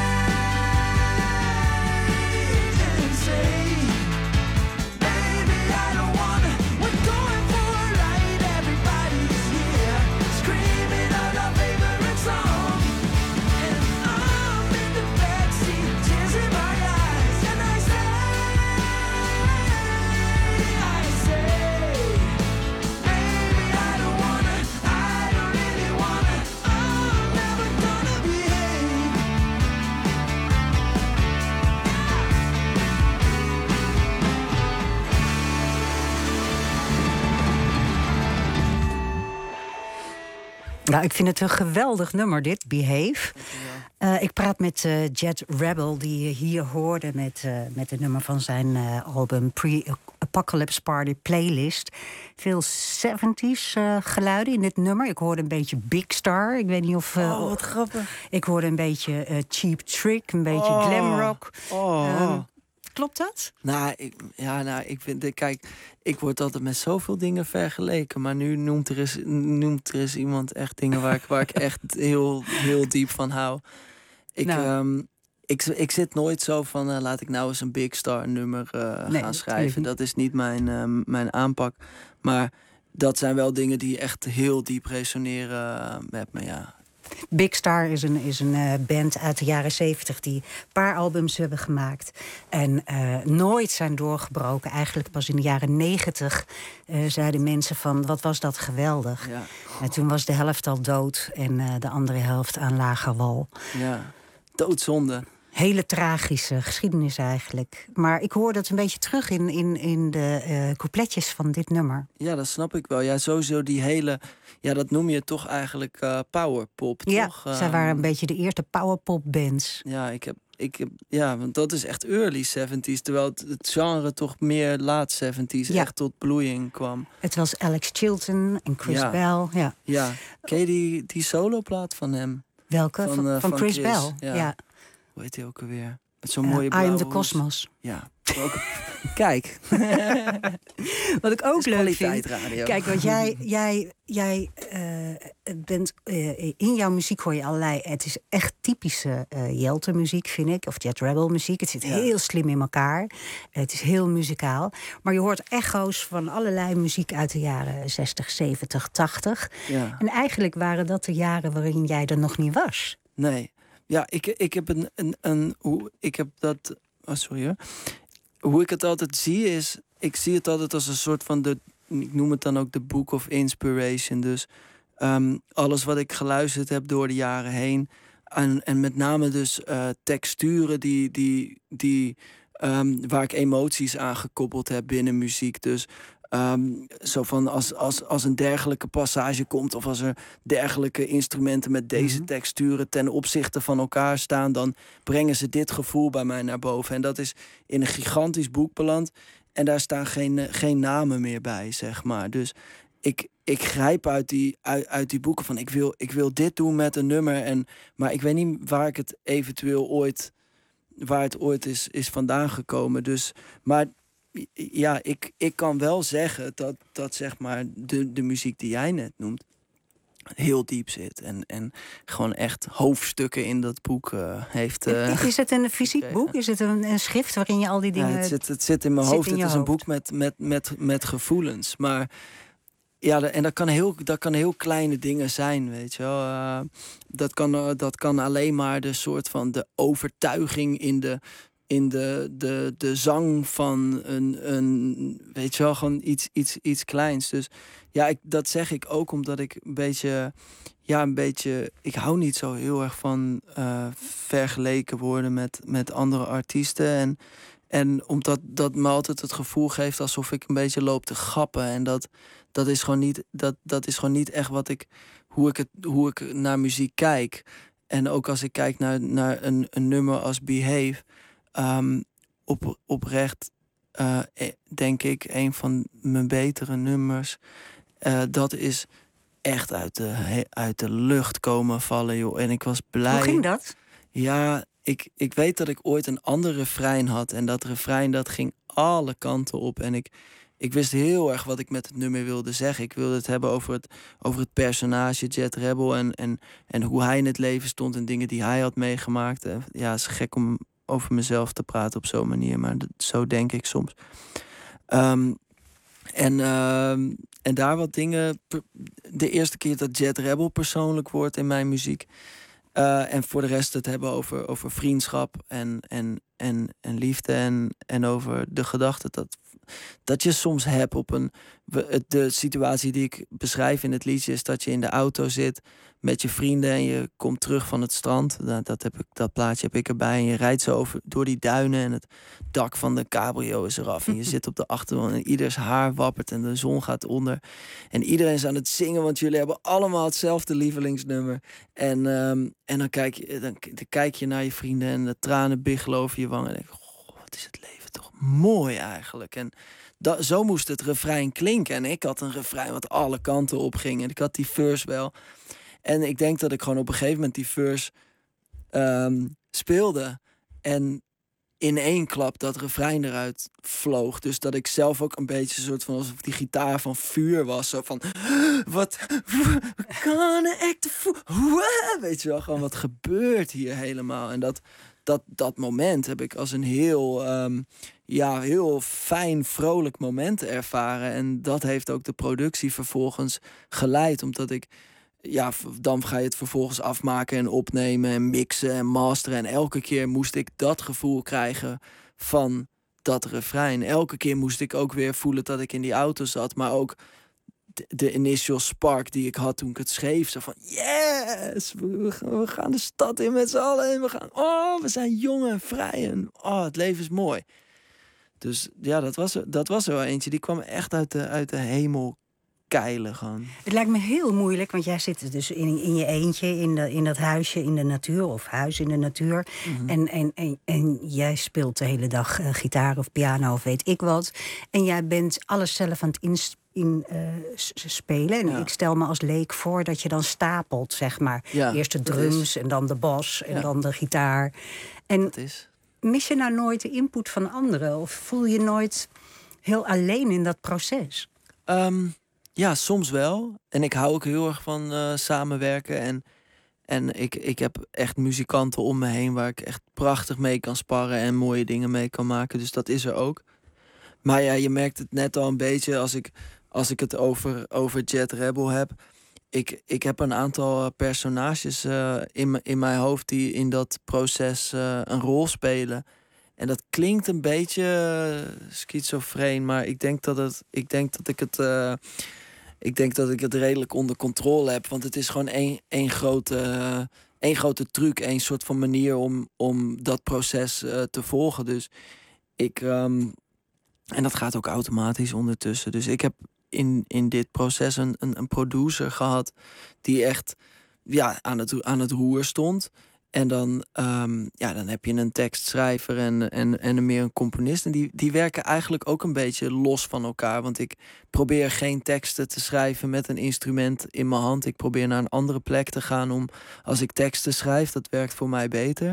and say, baby, I don't wanna. We're going for a ride, everybody's here, screaming out our favorite song. And I'm in the backseat, tears in my eyes, and I say, I say, baby, I don't wanna, I don't really wanna, I'm never gonna behave. Nou, ik vind het een geweldig nummer, dit, Behave. Eh, ik praat met eh, Jet Rebel, die je hier hoorde met, eh, met het nummer van zijn eh, album Pre-Apocalypse Party Playlist. Veel zeventies eh, geluiden in dit nummer. Ik hoorde een beetje Big Star. Ik weet niet of... eh, Oh, wat grappig. Ik hoorde een beetje eh, Cheap Trick, een beetje Oh. glam rock. Oh. Ehm, klopt dat? Nou, ik, ja, nou, ik vind, eh, kijk, ik word altijd met zoveel dingen vergeleken, maar nu noemt er eens, noemt er eens iemand echt dingen waar ik, waar ik echt heel, heel diep van hou. Ik, Nou. ehm, ik, ik zit nooit zo van, eh, laat ik nou eens een Big Star nummer eh, Nee, gaan natuurlijk schrijven. niet. Dat is niet mijn, eh, mijn aanpak. Maar dat zijn wel dingen die echt heel diep resoneren eh, met me, ja. Big Star is een, is een eh, band uit de jaren zeventig die een paar albums hebben gemaakt. En eh, nooit zijn doorgebroken. Eigenlijk pas in de jaren negentig eh, zeiden mensen van, wat was dat geweldig. Ja, En toen was de helft al dood en eh, de andere helft aan lager wal. ja. Doodzonde. Hele tragische geschiedenis eigenlijk. Maar ik hoor dat een beetje terug in, in, in de eh, coupletjes van dit nummer. Ja, dat snap ik wel. Ja, sowieso die hele, ja, dat noem je toch eigenlijk eh powerpop, Ja, toch? zij Ehm, waren een beetje de eerste powerpop bands. Ja, ik heb, ik heb, ja, want dat is echt early zeventies. Terwijl het, het genre toch meer laat zeventies Ja. echt tot bloeiing kwam. Het was Alex Chilton en Chris Ja. Bell. Ja. Ja, ken je die, die soloplaat van hem? Welke? Van, Van, eh, van van Chris, Chris, Bell. ja. Ja. Hoe heet die ook alweer? Met zo'n Eh, mooie I blauwe Am the hoes. Cosmos. Ja. Ook- Kijk. Wat ik ook leuk kwaliteit vind. radio. Kijk, want jij, jij, jij eh, bent. eh, in jouw muziek hoor je allerlei. Het is echt typische eh Jelte muziek, vind ik. Of Jet Rebel muziek. Het zit Ja. heel slim in elkaar. Het is heel muzikaal. Maar je hoort echo's van allerlei muziek uit de jaren zestig, zeventig, tachtig. Ja. En eigenlijk waren dat de jaren waarin jij er nog niet was. Nee. Ja, ik, ik heb een, een, een hoe ik heb dat. Oh, sorry hoor. Hoe ik het altijd zie is, ik zie het altijd als een soort van de, ik noem het dan ook de book of inspiration. Dus ehm, alles wat ik geluisterd heb door de jaren heen. En, en met name dus eh, texturen die, die, die, ehm, waar ik emoties aan gekoppeld heb binnen muziek. Dus Um, zo van als, als, als een dergelijke passage komt, of als er dergelijke instrumenten met deze Mhm. texturen ten opzichte van elkaar staan, dan brengen ze dit gevoel bij mij naar boven. En dat is in een gigantisch boek beland. En daar staan geen, eh, geen namen meer bij, zeg maar. Dus ik, ik grijp uit die, uit, uit die boeken van ik wil, ik wil dit doen met een nummer. En, maar ik weet niet waar ik het eventueel ooit, waar het ooit is, is vandaan gekomen. Dus, maar ja, ik, ik kan wel zeggen dat, dat zeg maar de, de muziek die jij net noemt heel diep zit. En, en gewoon echt hoofdstukken in dat boek uh, heeft. Uh, Is het een fysiek gekregen. boek? Is het een, een schrift waarin je al die Ja, dingen... het, zit, het zit in mijn zit hoofd. in Het je is een hoofd. boek met, met, met, met gevoelens. Maar ja, en dat kan heel, dat kan heel kleine dingen zijn, weet je wel. Uh, dat, kan, uh, dat kan alleen maar de soort van de overtuiging in de, in de, de, de zang van een, een weet je wel, gewoon iets, iets, iets kleins. Dus ja, ik, dat zeg ik ook omdat ik een beetje, ja, een beetje, ik hou niet zo heel erg van uh, vergeleken worden met, met andere artiesten. En, en omdat dat me altijd het gevoel geeft alsof ik een beetje loop te gappen. En dat, dat is gewoon niet, dat, dat is gewoon niet echt wat ik, hoe ik, het, hoe ik naar muziek kijk. En ook als ik kijk naar, naar een, een nummer als Behave, um, op, oprecht uh, denk ik een van mijn betere nummers. Uh, dat is echt uit de, he, uit de lucht komen vallen, joh. En ik was blij. Hoe ging dat? Ja, ik, ik weet dat ik ooit een ander refrein had. En dat refrein dat ging alle kanten op. En ik, ik wist heel erg wat ik met het nummer wilde zeggen. Ik wilde het hebben over het, over het personage Jet Rebel. En, en, en hoe hij in het leven stond en dingen die hij had meegemaakt. Ja, het is gek om over mezelf te praten op zo'n manier. Maar dat, zo denk ik soms. Um, en, uh, en daar wat dingen. De eerste keer dat Jet Rebel persoonlijk wordt in mijn muziek. Uh, en voor de rest het hebben over, over vriendschap en, en, en, en liefde. En, en over de gedachte dat, dat je soms hebt op een. De situatie die ik beschrijf in het liedje is dat je in de auto zit met je vrienden en je komt terug van het strand. Dat, dat, heb ik, dat plaatje heb ik erbij. En je rijdt zo over, door die duinen en het dak van de cabrio is eraf. En je zit op de achtergrond en ieders haar wappert en de zon gaat onder. En iedereen is aan het zingen, want jullie hebben allemaal hetzelfde lievelingsnummer. En, um, en dan, kijk je, dan, dan kijk je naar je vrienden en de tranen biggelen over je wangen. En denk goh, wat is het leven toch mooi eigenlijk. En dat, zo moest het refrein klinken. En ik had een refrein wat alle kanten op ging. En ik had die verse wel. En ik denk dat ik gewoon op een gegeven moment die verse um, speelde. En in één klap dat refrein eruit vloog. Dus dat ik zelf ook een beetje soort van alsof die gitaar van vuur was. Zo van, wat kan ik te voelen? Weet je wel, gewoon wat gebeurt hier helemaal. En dat, dat, dat moment heb ik als een heel, um, ja, heel fijn, vrolijk moment ervaren. En dat heeft ook de productie vervolgens geleid. Omdat ik, ja, dan ga je het vervolgens afmaken en opnemen en mixen en masteren. En elke keer moest ik dat gevoel krijgen van dat refrein. Elke keer moest ik ook weer voelen dat ik in die auto zat. Maar ook de, de initial spark die ik had toen ik het schreef. Zo van, yes, we, we gaan de stad in met z'n allen. En we gaan, oh, we zijn jong en vrij. En oh, het leven is mooi. Dus ja, dat was, dat was er wel eentje. Die kwam echt uit de, uit de hemel keilen gewoon. Het lijkt me heel moeilijk, want jij zit dus in, in je eentje in, de, in dat huisje in de natuur, of huis in de natuur. Mm-hmm. En, en, en, en jij speelt de hele dag uh, gitaar of piano of weet ik wat. En jij bent alles zelf aan het ins- in uh, spelen. En ja. Ik stel me als leek voor dat je dan stapelt, zeg maar. Ja, eerst de drums en dan de bas en ja. dan de gitaar. En dat is. Mis je nou nooit de input van anderen? Of voel je nooit heel alleen in dat proces? Um, Ja, soms wel. En ik hou ook heel erg van uh, samenwerken. En, en ik, ik heb echt muzikanten om me heen waar ik echt prachtig mee kan sparren en mooie dingen mee kan maken. Dus dat is er ook. Maar ja, je merkt het net al een beetje als ik, als ik het over, over Jet Rebel heb. Ik, ik heb een aantal personages uh, in, in mijn hoofd die in dat proces uh, een rol spelen. En dat klinkt een beetje uh, schizofreen, maar ik denk dat, het, ik, denk dat ik het... Uh, Ik denk dat ik het redelijk onder controle heb. Want het is gewoon één, één, grote, uh, één grote truc. Één soort van manier om, om dat proces uh, te volgen. Dus ik, um, En dat gaat ook automatisch ondertussen. Dus ik heb in, in dit proces een, een, een producer gehad die echt ja, aan, het, aan het roer stond. En dan, um, ja, dan heb je een tekstschrijver en, en, en een meer een componist. En die, die werken eigenlijk ook een beetje los van elkaar. Want ik probeer geen teksten te schrijven met een instrument in mijn hand. Ik probeer naar een andere plek te gaan om, als ik teksten schrijf, dat werkt voor mij beter.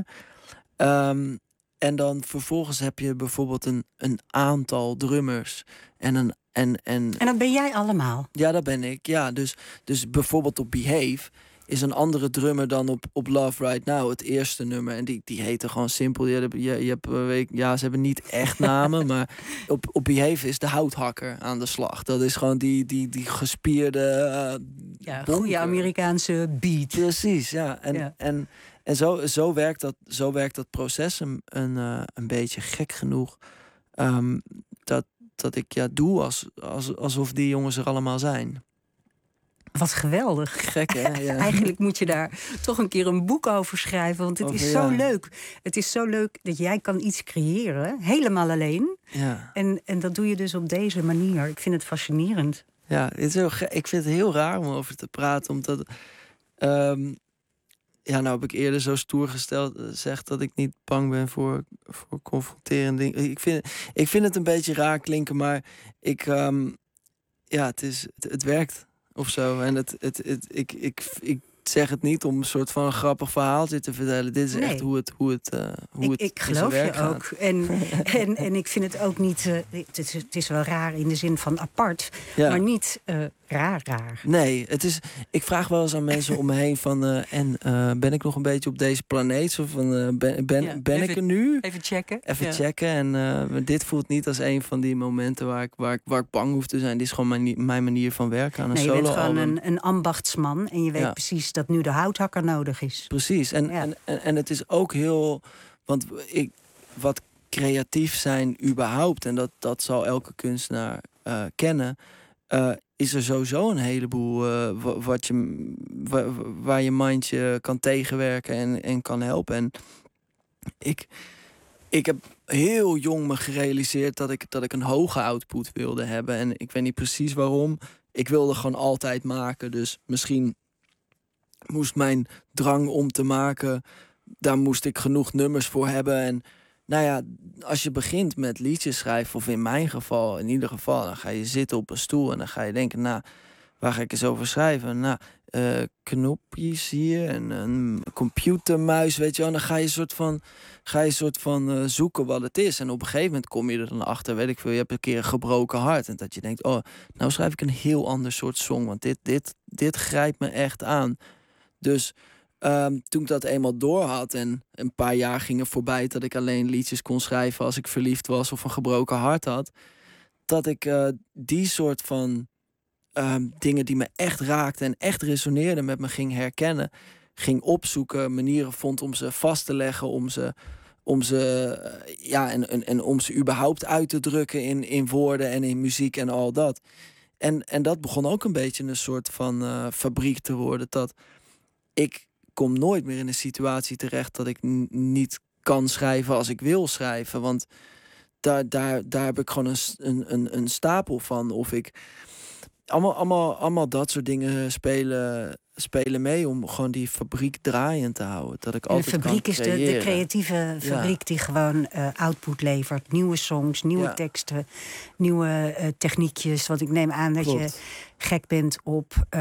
Um, en dan vervolgens heb je bijvoorbeeld een, een aantal drummers. En, een, en, en, En dat ben jij allemaal? ja, dat ben ik. Ja, dus, dus bijvoorbeeld op Behave is een andere drummer dan op, op Love Right Now, het eerste nummer. En die, die heette gewoon simpel. Je, je, je hebt, weet, ja, ze hebben niet echt namen, maar op, op Behave is de houthakker aan de slag. Dat is gewoon die, die, die gespierde uh, Ja, bonker. goede Amerikaanse beat. Precies, ja. En, Ja. en, en zo, zo, werkt dat, zo werkt dat proces een, een, uh, een beetje gek genoeg. Um, dat, dat ik ja, doe als, als, alsof die jongens er allemaal zijn. Wat geweldig. Gek, hè? Ja. Eigenlijk moet je daar toch een keer een boek over schrijven. Want het Over, is zo ja. leuk. Het is zo leuk dat jij kan iets creëren. Helemaal alleen. Ja. En, en dat doe je dus op deze manier. Ik vind het fascinerend. Ja, het is heel ge- ik vind het heel raar om over te praten, omdat um, ja, nou heb ik eerder zo stoer gesteld gezegd dat ik niet bang ben voor, voor confronterende dingen. Ik vind, ik vind het een beetje raar klinken, maar ik, um, ja, het, is, het, het werkt of zo. En het, het, het, ik, ik, ik zeg het niet om een soort van een grappig verhaaltje te vertellen. Dit is Nee. echt hoe het, hoe het, uh, hoe Ik, het ik in zijn geloof werk je gaat. ook. En, en, en ik vind het ook niet... Uh, het, is, het is wel raar in de zin van apart. Ja. Maar niet uh, raar, raar. Nee, het is, ik vraag wel eens aan mensen om me heen van... Uh, en uh, ben ik nog een beetje op deze planeet? Zo van, uh, ben ben, Ja, ben even- ik er nu? Even checken. Even Ja. checken. En uh, dit voelt niet als een van die momenten waar ik, waar ik, waar ik bang hoef te zijn. Dit is gewoon mijn, mijn manier van werken aan een Nee, je bent solo-album. gewoon een, een ambachtsman. En je weet Ja. precies dat nu de houthakker nodig is. Precies. En, Ja. en, en, en het is ook heel... Want ik, wat creatief zijn überhaupt... en dat, dat zal elke kunstenaar uh, kennen... Uh, is er sowieso een heleboel uh, wa- wat je, wa- waar je mindje kan tegenwerken en, en kan helpen. En ik, ik heb heel jong me gerealiseerd dat ik, dat ik een hoge output wilde hebben. En ik weet niet precies waarom. Ik wilde gewoon altijd maken. Dus misschien moest mijn drang om te maken... daar moest ik genoeg nummers voor hebben. En nou ja, als je begint met liedjes schrijven... of in mijn geval, in ieder geval... dan ga je zitten op een stoel en dan ga je denken... nou, waar ga ik eens over schrijven? Nou, uh, knopjes hier en een computermuis, weet je wel. En dan ga je soort van, ga je soort van uh, zoeken wat het is. En op een gegeven moment kom je er dan achter... weet ik veel, je hebt een keer een gebroken hart. En dat je denkt, oh, nou schrijf ik een heel ander soort song. Want dit, dit, dit grijpt me echt aan. Dus... Um, toen ik dat eenmaal door had en een paar jaar gingen voorbij... dat ik alleen liedjes kon schrijven als ik verliefd was... of een gebroken hart had... dat ik uh, die soort van um, dingen die me echt raakten... en echt resoneerden met me ging herkennen... ging opzoeken, manieren vond om ze vast te leggen... om ze, om ze, uh, ja, en, en, en om ze überhaupt uit te drukken in, in woorden en in muziek en al dat. En, en dat begon ook een beetje een soort van uh, fabriek te worden... dat ik... kom nooit meer in een situatie terecht dat ik n- niet kan schrijven als ik wil schrijven. Want daar, daar, daar heb ik gewoon een, een, een stapel van. Of ik... Allemaal, allemaal, allemaal dat soort dingen spelen, spelen mee om gewoon die fabriek draaiend te houden. Dat ik En de altijd fabriek kan is de, de creëren. creatieve fabriek die gewoon uh, output levert. Nieuwe songs, nieuwe Ja. teksten, nieuwe uh, techniekjes. Want ik neem aan dat Klopt. je gek bent op uh,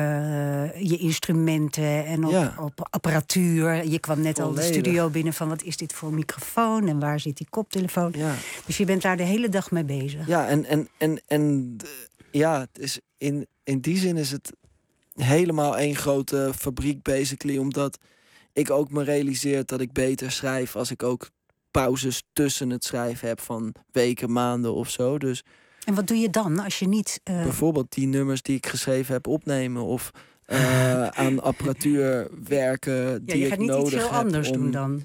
je instrumenten en op, Ja. op apparatuur. Je kwam net al de Volledig. studio binnen van wat is dit voor microfoon en waar zit die koptelefoon. Ja. Dus je bent daar de hele dag mee bezig. Ja, en, en, en, en d- ja, het is in, in die zin is het helemaal één grote fabriek basically. Omdat ik ook me realiseer dat ik beter schrijf als ik ook pauzes tussen het schrijven heb van weken, maanden of zo. Dus En wat doe je dan als je niet... Uh... bijvoorbeeld die nummers die ik geschreven heb opnemen of uh, aan apparatuur werken die ja, je ik gaat niet nodig iets heel heb anders om, doen dan.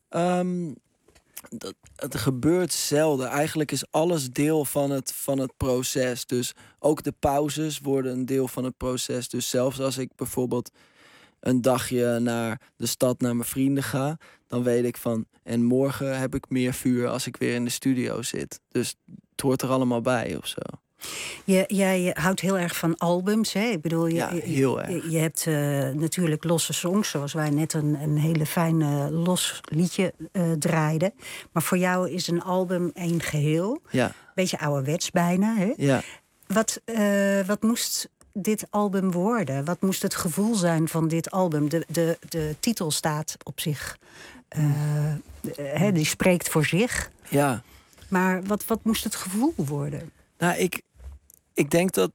Um, dat, het gebeurt zelden. Eigenlijk is alles deel van het, van het proces. Dus ook de pauzes worden een deel van het proces. Dus zelfs als ik bijvoorbeeld een dagje naar de stad naar mijn vrienden ga, dan weet ik van, en morgen heb ik meer vuur als ik weer in de studio zit. Dus het hoort er allemaal bij of zo. Je, jij houdt heel erg van albums, hè? Ik bedoel, je, Ja, heel erg. je, je hebt uh, natuurlijk losse songs, zoals wij net een, een hele fijne los liedje uh, draaiden. Maar voor jou is een album één geheel. Ja. Beetje ouderwets bijna, hè? Ja. Wat, uh, wat moest dit album worden? Wat moest het gevoel zijn van dit album? De, de, de titel staat op zich, uh, hè, die spreekt voor zich. Ja. Maar wat, wat moest het gevoel worden? Nou, ik, ik denk dat...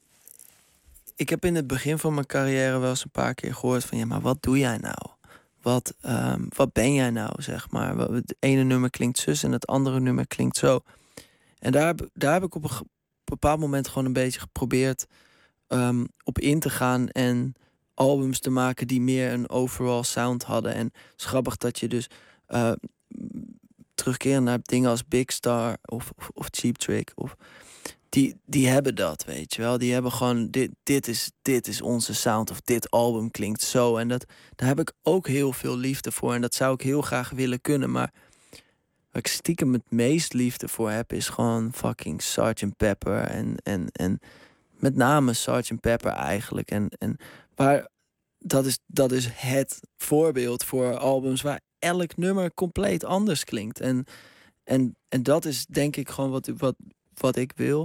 Ik heb in het begin van mijn carrière wel eens een paar keer gehoord van... ja, maar wat doe jij nou? Wat, um, wat ben jij nou, zeg maar? Het ene nummer klinkt zus en het andere nummer klinkt zo. En daar, daar heb ik op een bepaald moment gewoon een beetje geprobeerd... Um, op in te gaan en albums te maken die meer een overall sound hadden. En het is grappig dat je dus... Uh, terugkeren naar dingen als Big Star of, of, of Cheap Trick. Of, die, die hebben dat, weet je wel. Die hebben gewoon, dit, dit, is, dit is onze sound of dit album klinkt zo. En dat, daar heb ik ook heel veel liefde voor. En dat zou ik heel graag willen kunnen. Maar waar ik stiekem het meest liefde voor heb... is gewoon fucking sergeant Pepper. En, en, en met name sergeant Pepper eigenlijk. En, en waar, dat, is, dat is het voorbeeld voor albums... waar elk nummer compleet anders klinkt. En, en, en dat is denk ik gewoon wat, wat, wat ik wil.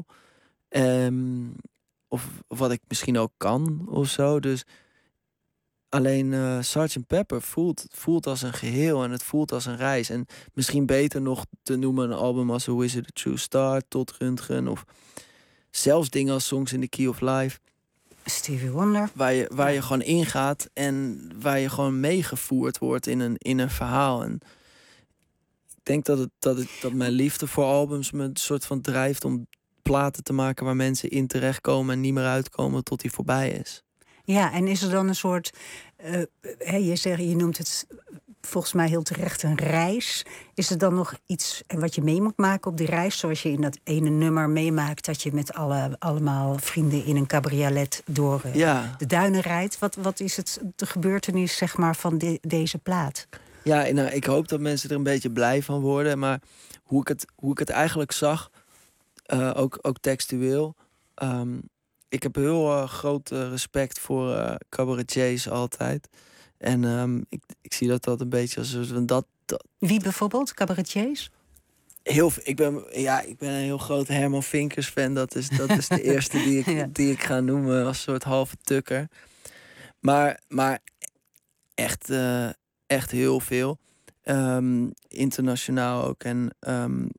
Um, of, of wat ik misschien ook kan of zo. Dus alleen uh, sergeant Pepper voelt, voelt als een geheel en het voelt als een reis. En misschien beter nog te noemen een album als Who Is It, A True Star, Tot Röntgen of zelfs dingen als Songs in the Key of Life. Stevie Wonder. Waar je, waar je gewoon ingaat en waar je gewoon meegevoerd wordt in een, in een verhaal. En ik denk dat, het, dat, het, dat mijn liefde voor albums me een soort van drijft om platen te maken waar mensen in terechtkomen en niet meer uitkomen tot die voorbij is. Ja, en is er dan een soort... Uh, hey, je, zegt, je noemt het volgens mij heel terecht een reis. Is er dan nog iets wat je mee moet maken op die reis? Zoals je in dat ene nummer meemaakt... dat je met alle, allemaal vrienden in een cabriolet door uh, ja. de duinen rijdt. Wat, wat is het, de gebeurtenis zeg maar, van de, deze plaat? Ja, nou, ik hoop dat mensen er een beetje blij van worden. Maar hoe ik het, hoe ik het eigenlijk zag, uh, ook, ook textueel... Um, ik heb heel uh, groot uh, respect voor uh, cabaretiers altijd. En um, ik, ik zie dat dat een beetje als dat, dat. Wie bijvoorbeeld? Cabaretiers? Heel, ik ben, ja, ik ben een heel groot Herman Vinkers fan. Dat is, dat is de eerste die ik, ja. die ik ga noemen als soort halve tukker. Maar, maar echt, uh, echt heel veel. Um, internationaal ook. En um,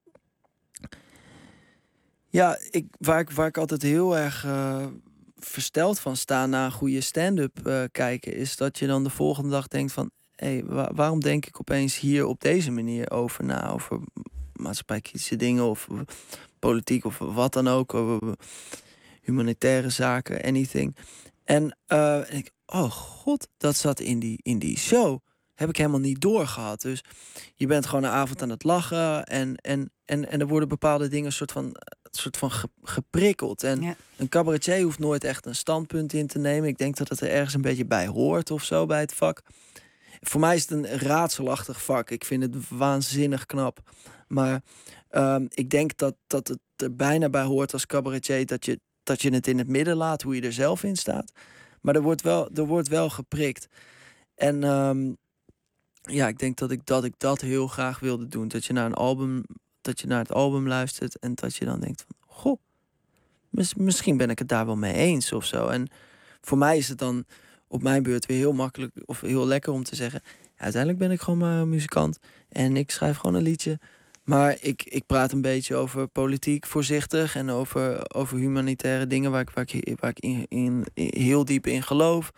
ja, ik, waar, ik, waar ik altijd heel erg uh, versteld van sta na een goede stand-up uh, kijken... is dat je dan de volgende dag denkt van... hé, hey, wa- waarom denk ik opeens hier op deze manier over na? Over maatschappijkritische dingen of politiek of wat dan ook. Over humanitaire zaken, anything. En uh, ik, oh god, dat zat in die, in die show. Heb ik helemaal niet doorgehad. Dus je bent gewoon een avond aan het lachen. En, en, en, en er worden bepaalde dingen soort van, soort van ge, geprikkeld. En ja. Een cabaretier hoeft nooit echt een standpunt in te nemen. Ik denk dat het er ergens een beetje bij hoort of zo bij het vak. Voor mij is het een raadselachtig vak. Ik vind het waanzinnig knap. Maar um, ik denk dat, dat het er bijna bij hoort als cabaretier... Dat je, dat je het in het midden laat, hoe je er zelf in staat. Maar er wordt wel, er wordt wel geprikt. En... Um, Ja, ik denk dat ik, dat ik dat heel graag wilde doen. Dat je naar een album, dat je naar het album luistert en dat je dan denkt van, goh, mis, misschien ben ik het daar wel mee eens of zo. En voor mij is het dan op mijn beurt weer heel makkelijk of heel lekker om te zeggen, ja, uiteindelijk ben ik gewoon maar een muzikant en ik schrijf gewoon een liedje. Maar ik, ik praat een beetje over politiek voorzichtig en over, over humanitaire dingen waar ik, waar ik, waar ik in, in, in, heel diep in geloof.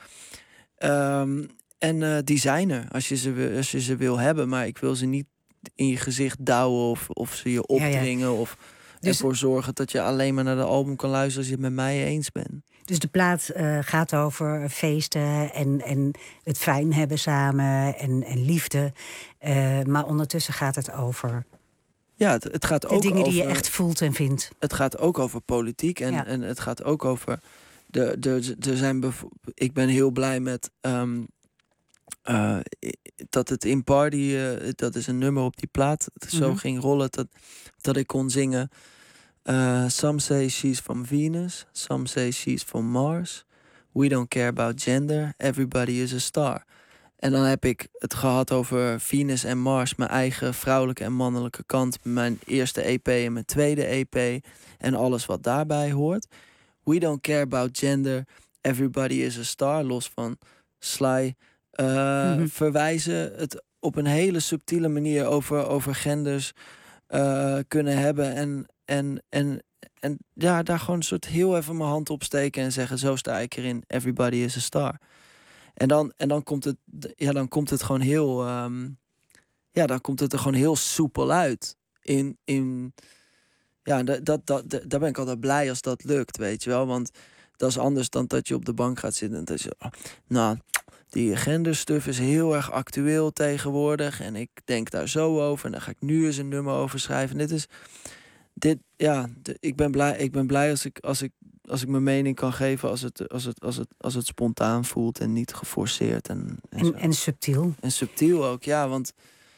Um, En uh, designer, als je, ze, als je ze wil hebben. Maar ik wil ze niet in je gezicht douwen of, of ze je opdringen. Ja, ja. Of dus ervoor zorgen dat je alleen maar naar de album kan luisteren als je het met mij eens bent. Dus de plaat uh, gaat over feesten en, en het fijn hebben samen en, en liefde. Uh, maar ondertussen gaat het over... Ja, het, het gaat de ook dingen die over, je echt voelt en vindt. Het gaat ook over politiek en, ja. en het gaat ook over... De, de, de zijn bev- ik ben heel blij met... Um, Uh, dat het in Party, uh, dat is een nummer op die plaat, dat zo mm-hmm. ging rollen, dat, dat ik kon zingen. Uh, some say she's from Venus, some say she's from Mars. We don't care about gender, everybody is a star. En dan heb ik het gehad over Venus en Mars, mijn eigen vrouwelijke en mannelijke kant, mijn eerste E P en mijn tweede E P en alles wat daarbij hoort. We don't care about gender, everybody is a star, los van Sly, uh, mm-hmm. verwijzen het op een hele subtiele manier over, over genders uh, kunnen hebben en, en, en, en ja, daar gewoon een soort heel even mijn hand op steken en zeggen, zo sta ik erin, everybody is a star. En dan, en dan komt het, ja, dan komt het gewoon heel, um, ja, dan komt het er gewoon heel soepel uit. In, in, ja, dat, dat, dat, daar ben ik altijd blij als dat lukt, weet je wel. Want dat is anders dan dat je op de bank gaat zitten en dat je, oh, nou, die genderstuff is heel erg actueel tegenwoordig en ik denk daar zo over en dan ga ik nu eens een nummer over schrijven. Dit is, dit, ja, de, ik ben blij, ik ben blij als ik, als ik Als ik mijn mening kan geven als het, als het, als het, als het spontaan voelt en niet geforceerd. En, en, en, en subtiel. En subtiel ook, ja. Want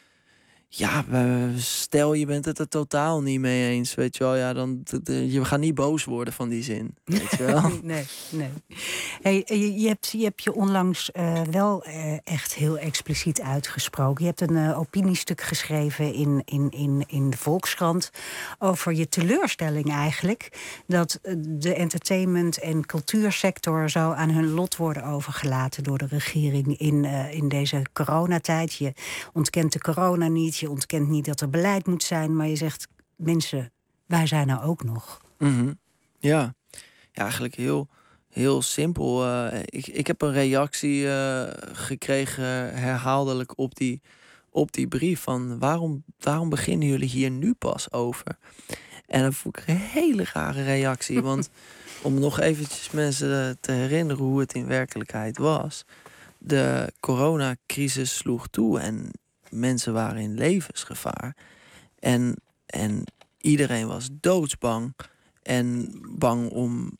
ja, stel je bent het er totaal niet mee eens, weet je wel. Ja, dan, je gaat niet boos worden van die zin, weet je wel. nee, nee. Hey, je, je, hebt, je hebt je onlangs uh, wel uh, echt heel expliciet uitgesproken. Je hebt een uh, opiniestuk geschreven in, in, in, in de Volkskrant over je teleurstelling eigenlijk. Dat de entertainment- en cultuursector zo aan hun lot worden overgelaten door de regering in, uh, in deze coronatijd. Je ontkent de corona niet. Je ontkent niet dat er beleid moet zijn, maar je zegt, mensen, wij zijn er ook nog. Mm-hmm. Ja. ja, eigenlijk heel, heel simpel. Uh, ik, ik heb een reactie uh, gekregen herhaaldelijk op die, op die brief van waarom, waarom beginnen jullie hier nu pas over? En dan voel ik een hele rare reactie, want om nog eventjes mensen te herinneren hoe het in werkelijkheid was. De coronacrisis sloeg toe en mensen waren in levensgevaar. En, en iedereen was doodsbang. En bang om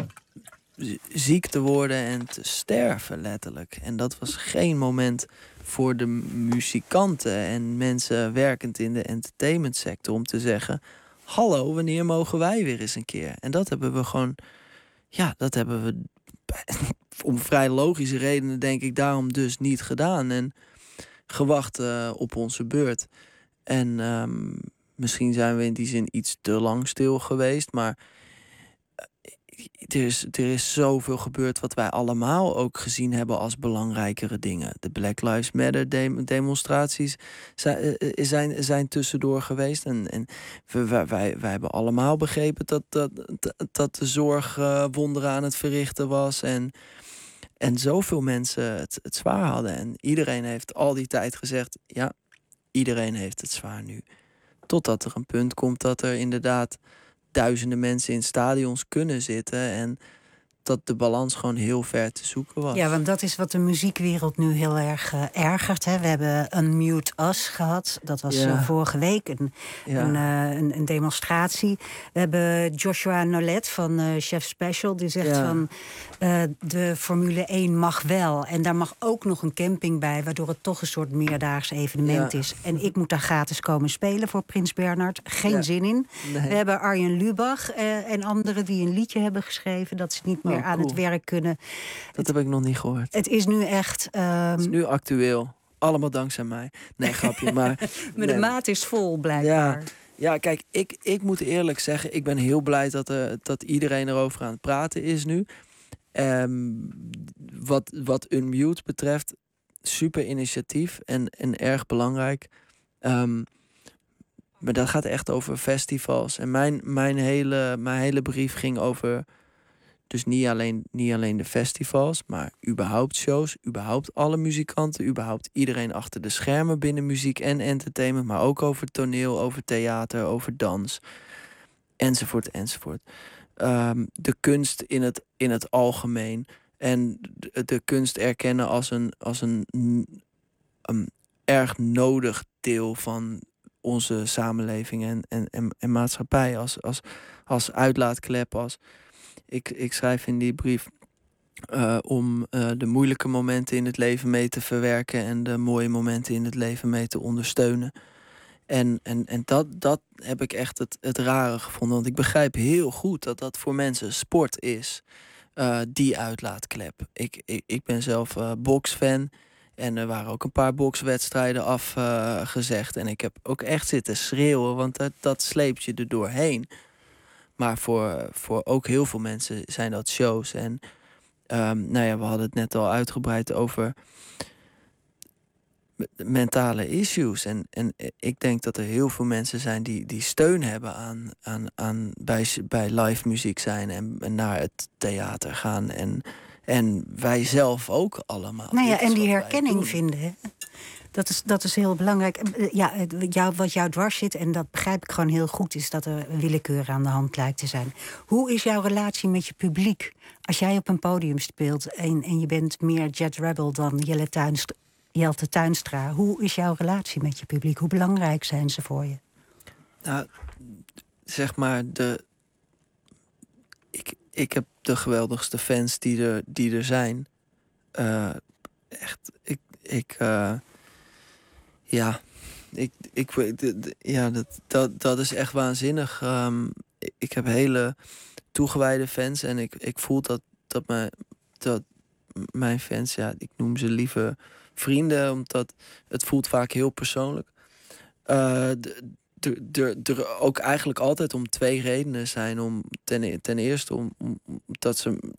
ziek te worden en te sterven, letterlijk. En dat was geen moment voor de muzikanten en mensen werkend in de entertainmentsector om te zeggen, hallo, wanneer mogen wij weer eens een keer? En dat hebben we gewoon, ja, dat hebben we om vrij logische redenen, denk ik, daarom dus niet gedaan. En gewacht uh, op onze beurt. En um, misschien zijn we in die zin iets te lang stil geweest, maar er is, er is zoveel gebeurd wat wij allemaal ook gezien hebben als belangrijkere dingen. De Black Lives Matter de- demonstraties zijn, zijn, zijn tussendoor geweest. En, en wij, wij, wij hebben allemaal begrepen dat, dat, dat de zorg uh, wonderen aan het verrichten was. En, en zoveel mensen het, het zwaar hadden. En iedereen heeft al die tijd gezegd, ja, iedereen heeft het zwaar nu. Totdat er een punt komt dat er inderdaad duizenden mensen in stadions kunnen zitten en dat de balans gewoon heel ver te zoeken was. Ja, want dat is wat de muziekwereld nu heel erg uh, ergert. Hè. We hebben Unmute Us gehad. Dat was ja. uh, vorige week een, ja. een, uh, een, een demonstratie. We hebben Joshua Nolet van uh, Chef Special. Die zegt ja. van uh, de Formule één mag wel. En daar mag ook nog een camping bij, waardoor het toch een soort meerdaags evenement ja. is. En ik moet daar gratis komen spelen voor Prins Bernhard. Geen ja. zin in. Nee. We hebben Arjen Lubach uh, en anderen die een liedje hebben geschreven dat ze niet meer Oh, aan cool. het werk kunnen. Dat het, heb ik nog niet gehoord. Het is nu echt Um... Het is nu actueel. Allemaal dankzij mij. Nee, grapje. Maar, maar nee. de maat is vol, blijkbaar. Ja, ja kijk, ik, ik moet eerlijk zeggen, ik ben heel blij dat, er, dat iedereen erover aan het praten is nu. Um, wat, wat Unmute betreft, super initiatief en, en erg belangrijk. Um, maar dat gaat echt over festivals. En mijn, mijn, hele, mijn hele brief ging over dus niet alleen, niet alleen de festivals, maar überhaupt shows, überhaupt alle muzikanten, überhaupt iedereen achter de schermen binnen muziek en entertainment, maar ook over toneel, over theater, over dans, enzovoort, enzovoort. Um, de kunst in het, in het algemeen en de, de kunst erkennen als een, als een, een erg nodig deel van onze samenleving en, en, en, en maatschappij, als, als, als uitlaatklep, als Ik, ik schrijf in die brief uh, om uh, de moeilijke momenten in het leven mee te verwerken en de mooie momenten in het leven mee te ondersteunen. En, en, en dat, dat heb ik echt het, het rare gevonden. Want ik begrijp heel goed dat dat voor mensen sport is. Uh, die uitlaatklep. Ik, ik, ik ben zelf uh, boksfan. En er waren ook een paar bokswedstrijden afgezegd. Uh, en ik heb ook echt zitten schreeuwen. Want dat, dat sleept je er doorheen. Maar voor, voor ook heel veel mensen zijn dat shows. En um, nou ja, we hadden het net al uitgebreid over mentale issues. En, en ik denk dat er heel veel mensen zijn die, die steun hebben aan, aan, aan bij, bij live muziek zijn en, en naar het theater gaan. En, en wij zelf ook allemaal. Nou ja, Dit is en die wat wij herkenning doen. vinden. Hè? Dat is, dat is heel belangrijk. Ja, het- jou, wat jou dwars zit, en dat begrijp ik gewoon heel goed, is dat er een willekeur aan de hand lijkt te zijn. Hoe is jouw relatie met je publiek? Als jij op een podium speelt en, en je bent meer Jet Rebel dan Jelle Tuinstra, Jelte Tuinstra, hoe is jouw relatie met je publiek? Hoe belangrijk zijn ze voor je? Nou, zeg maar, de, ik, ik heb de geweldigste fans die er, die er zijn. Uh, echt, ik, ik, uh, ja, ik, ik, de- de- ja dat, dat, dat is echt waanzinnig. Um, ik, ik heb hele toegewijde fans en ik, ik voel dat, dat, mijn, dat mijn fans, ja, ik noem ze liever vrienden, omdat het voelt vaak heel persoonlijk. Uh, er ook eigenlijk altijd om twee redenen zijn. Om ten, e- ten eerste om, om, omdat ze m-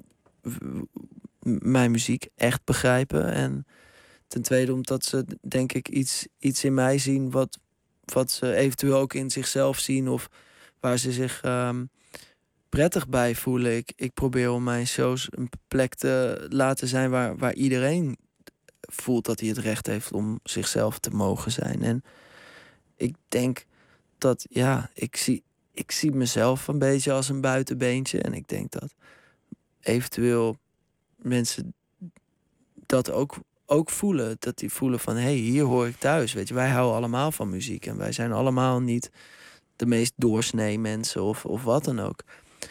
m- mijn muziek echt begrijpen. En ten tweede omdat ze, denk ik, iets, iets in mij zien wat, wat ze eventueel ook in zichzelf zien of waar ze zich um, prettig bij voelen. Ik, ik probeer om mijn shows een plek te laten zijn waar, waar iedereen voelt dat hij het recht heeft om zichzelf te mogen zijn. En ik denk dat, ja, ik zie, ik zie mezelf een beetje als een buitenbeentje. En ik denk dat eventueel mensen dat ook, ook voelen. Dat die voelen van, hé, hey, hier hoor ik thuis. Weet je, wij houden allemaal van muziek. En wij zijn allemaal niet de meest doorsnee mensen of, of wat dan ook.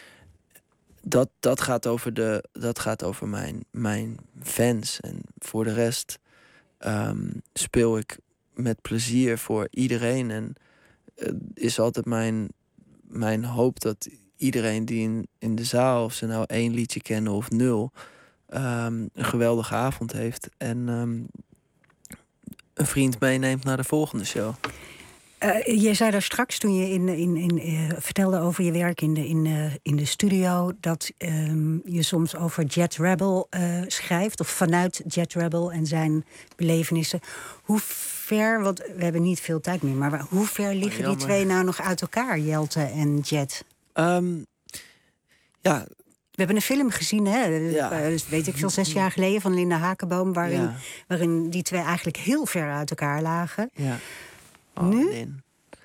Dat, dat gaat over, de, dat gaat over mijn, mijn fans. En voor de rest um, speel ik met plezier voor iedereen. En uh, is altijd mijn, mijn hoop dat iedereen die in, in de zaal, of ze nou één liedje kennen of nul, um, een geweldige avond heeft. En um, een vriend meeneemt naar de volgende show. Uh, je zei daar straks, toen je in, in, in, uh, vertelde over je werk in de, in, uh, in de studio, dat um, je soms over Jet Rebel uh, schrijft, of vanuit Jet Rebel en zijn belevenissen. Hoe ver, want we hebben niet veel tijd meer, maar hoe ver liggen Oh, die twee nou nog uit elkaar, Jelte en Jet? Um, ja, We hebben een film gezien, hè? Ja. Uh, weet ik veel, zes jaar geleden, van Linda Hakenboom, waarin, Ja. waarin die twee eigenlijk heel ver uit elkaar lagen. ja. Oh, Nu? Lin.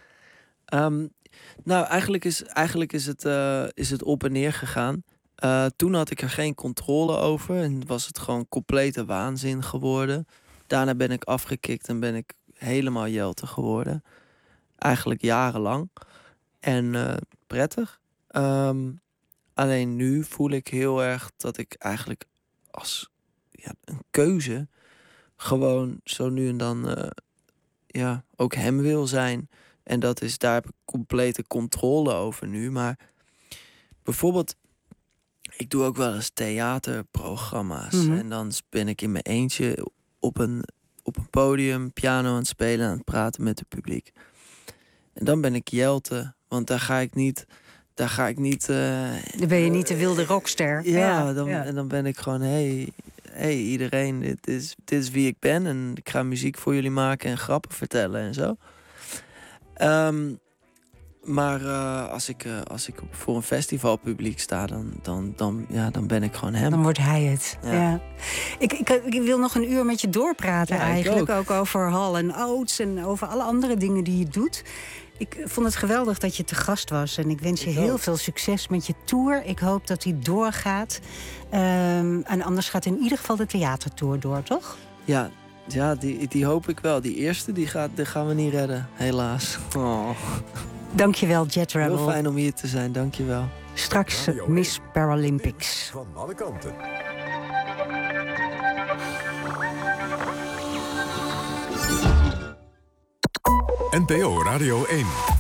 Um, nou, eigenlijk is, eigenlijk is, het, uh, is het op en neer gegaan. Uh, toen had ik er geen controle over en was het gewoon complete waanzin geworden. Daarna ben ik afgekikt en ben ik helemaal Jelte geworden. Eigenlijk jarenlang. En uh, prettig. Um, alleen nu voel ik heel erg dat ik eigenlijk als ja, een keuze gewoon zo nu en dan uh, ja, ook hem wil zijn. En dat is, daar heb ik complete controle over nu. Maar bijvoorbeeld, ik doe ook wel eens theaterprogramma's. Mhm. En dan ben ik in mijn eentje op een, op een podium piano aan het spelen, aan het praten met het publiek. En dan ben ik Jelte, want daar ga ik niet, daar ga ik niet. Uh, Dan ben je niet de wilde rockster. ja, dan, ja. en dan ben ik gewoon, hey, hey iedereen, dit is, dit is wie ik ben. En ik ga muziek voor jullie maken en grappen vertellen en zo. Um, maar uh, als ik, uh, als ik voor een festivalpubliek sta, dan, dan, dan, ja, dan ben ik gewoon hem. Dan wordt hij het. Ja. Ja. Ik, ik, ik wil nog een uur met je doorpraten Ja, ik eigenlijk. ook. Ook over Hall en Oates en over alle andere dingen die je doet. Ik vond het geweldig dat je te gast was. En ik wens je Ik heel ook. veel succes met je tour. Ik hoop dat die doorgaat. Um, en anders gaat in ieder geval de theatertour door, toch? Ja, ja die, die hoop ik wel. Die eerste, die, gaat, die gaan we niet redden, helaas. Oh. Dankjewel, Jet Rebel. Heel fijn om hier te zijn, dankjewel. Straks Radio Miss Paralympics. Van alle kanten. N P O Radio één.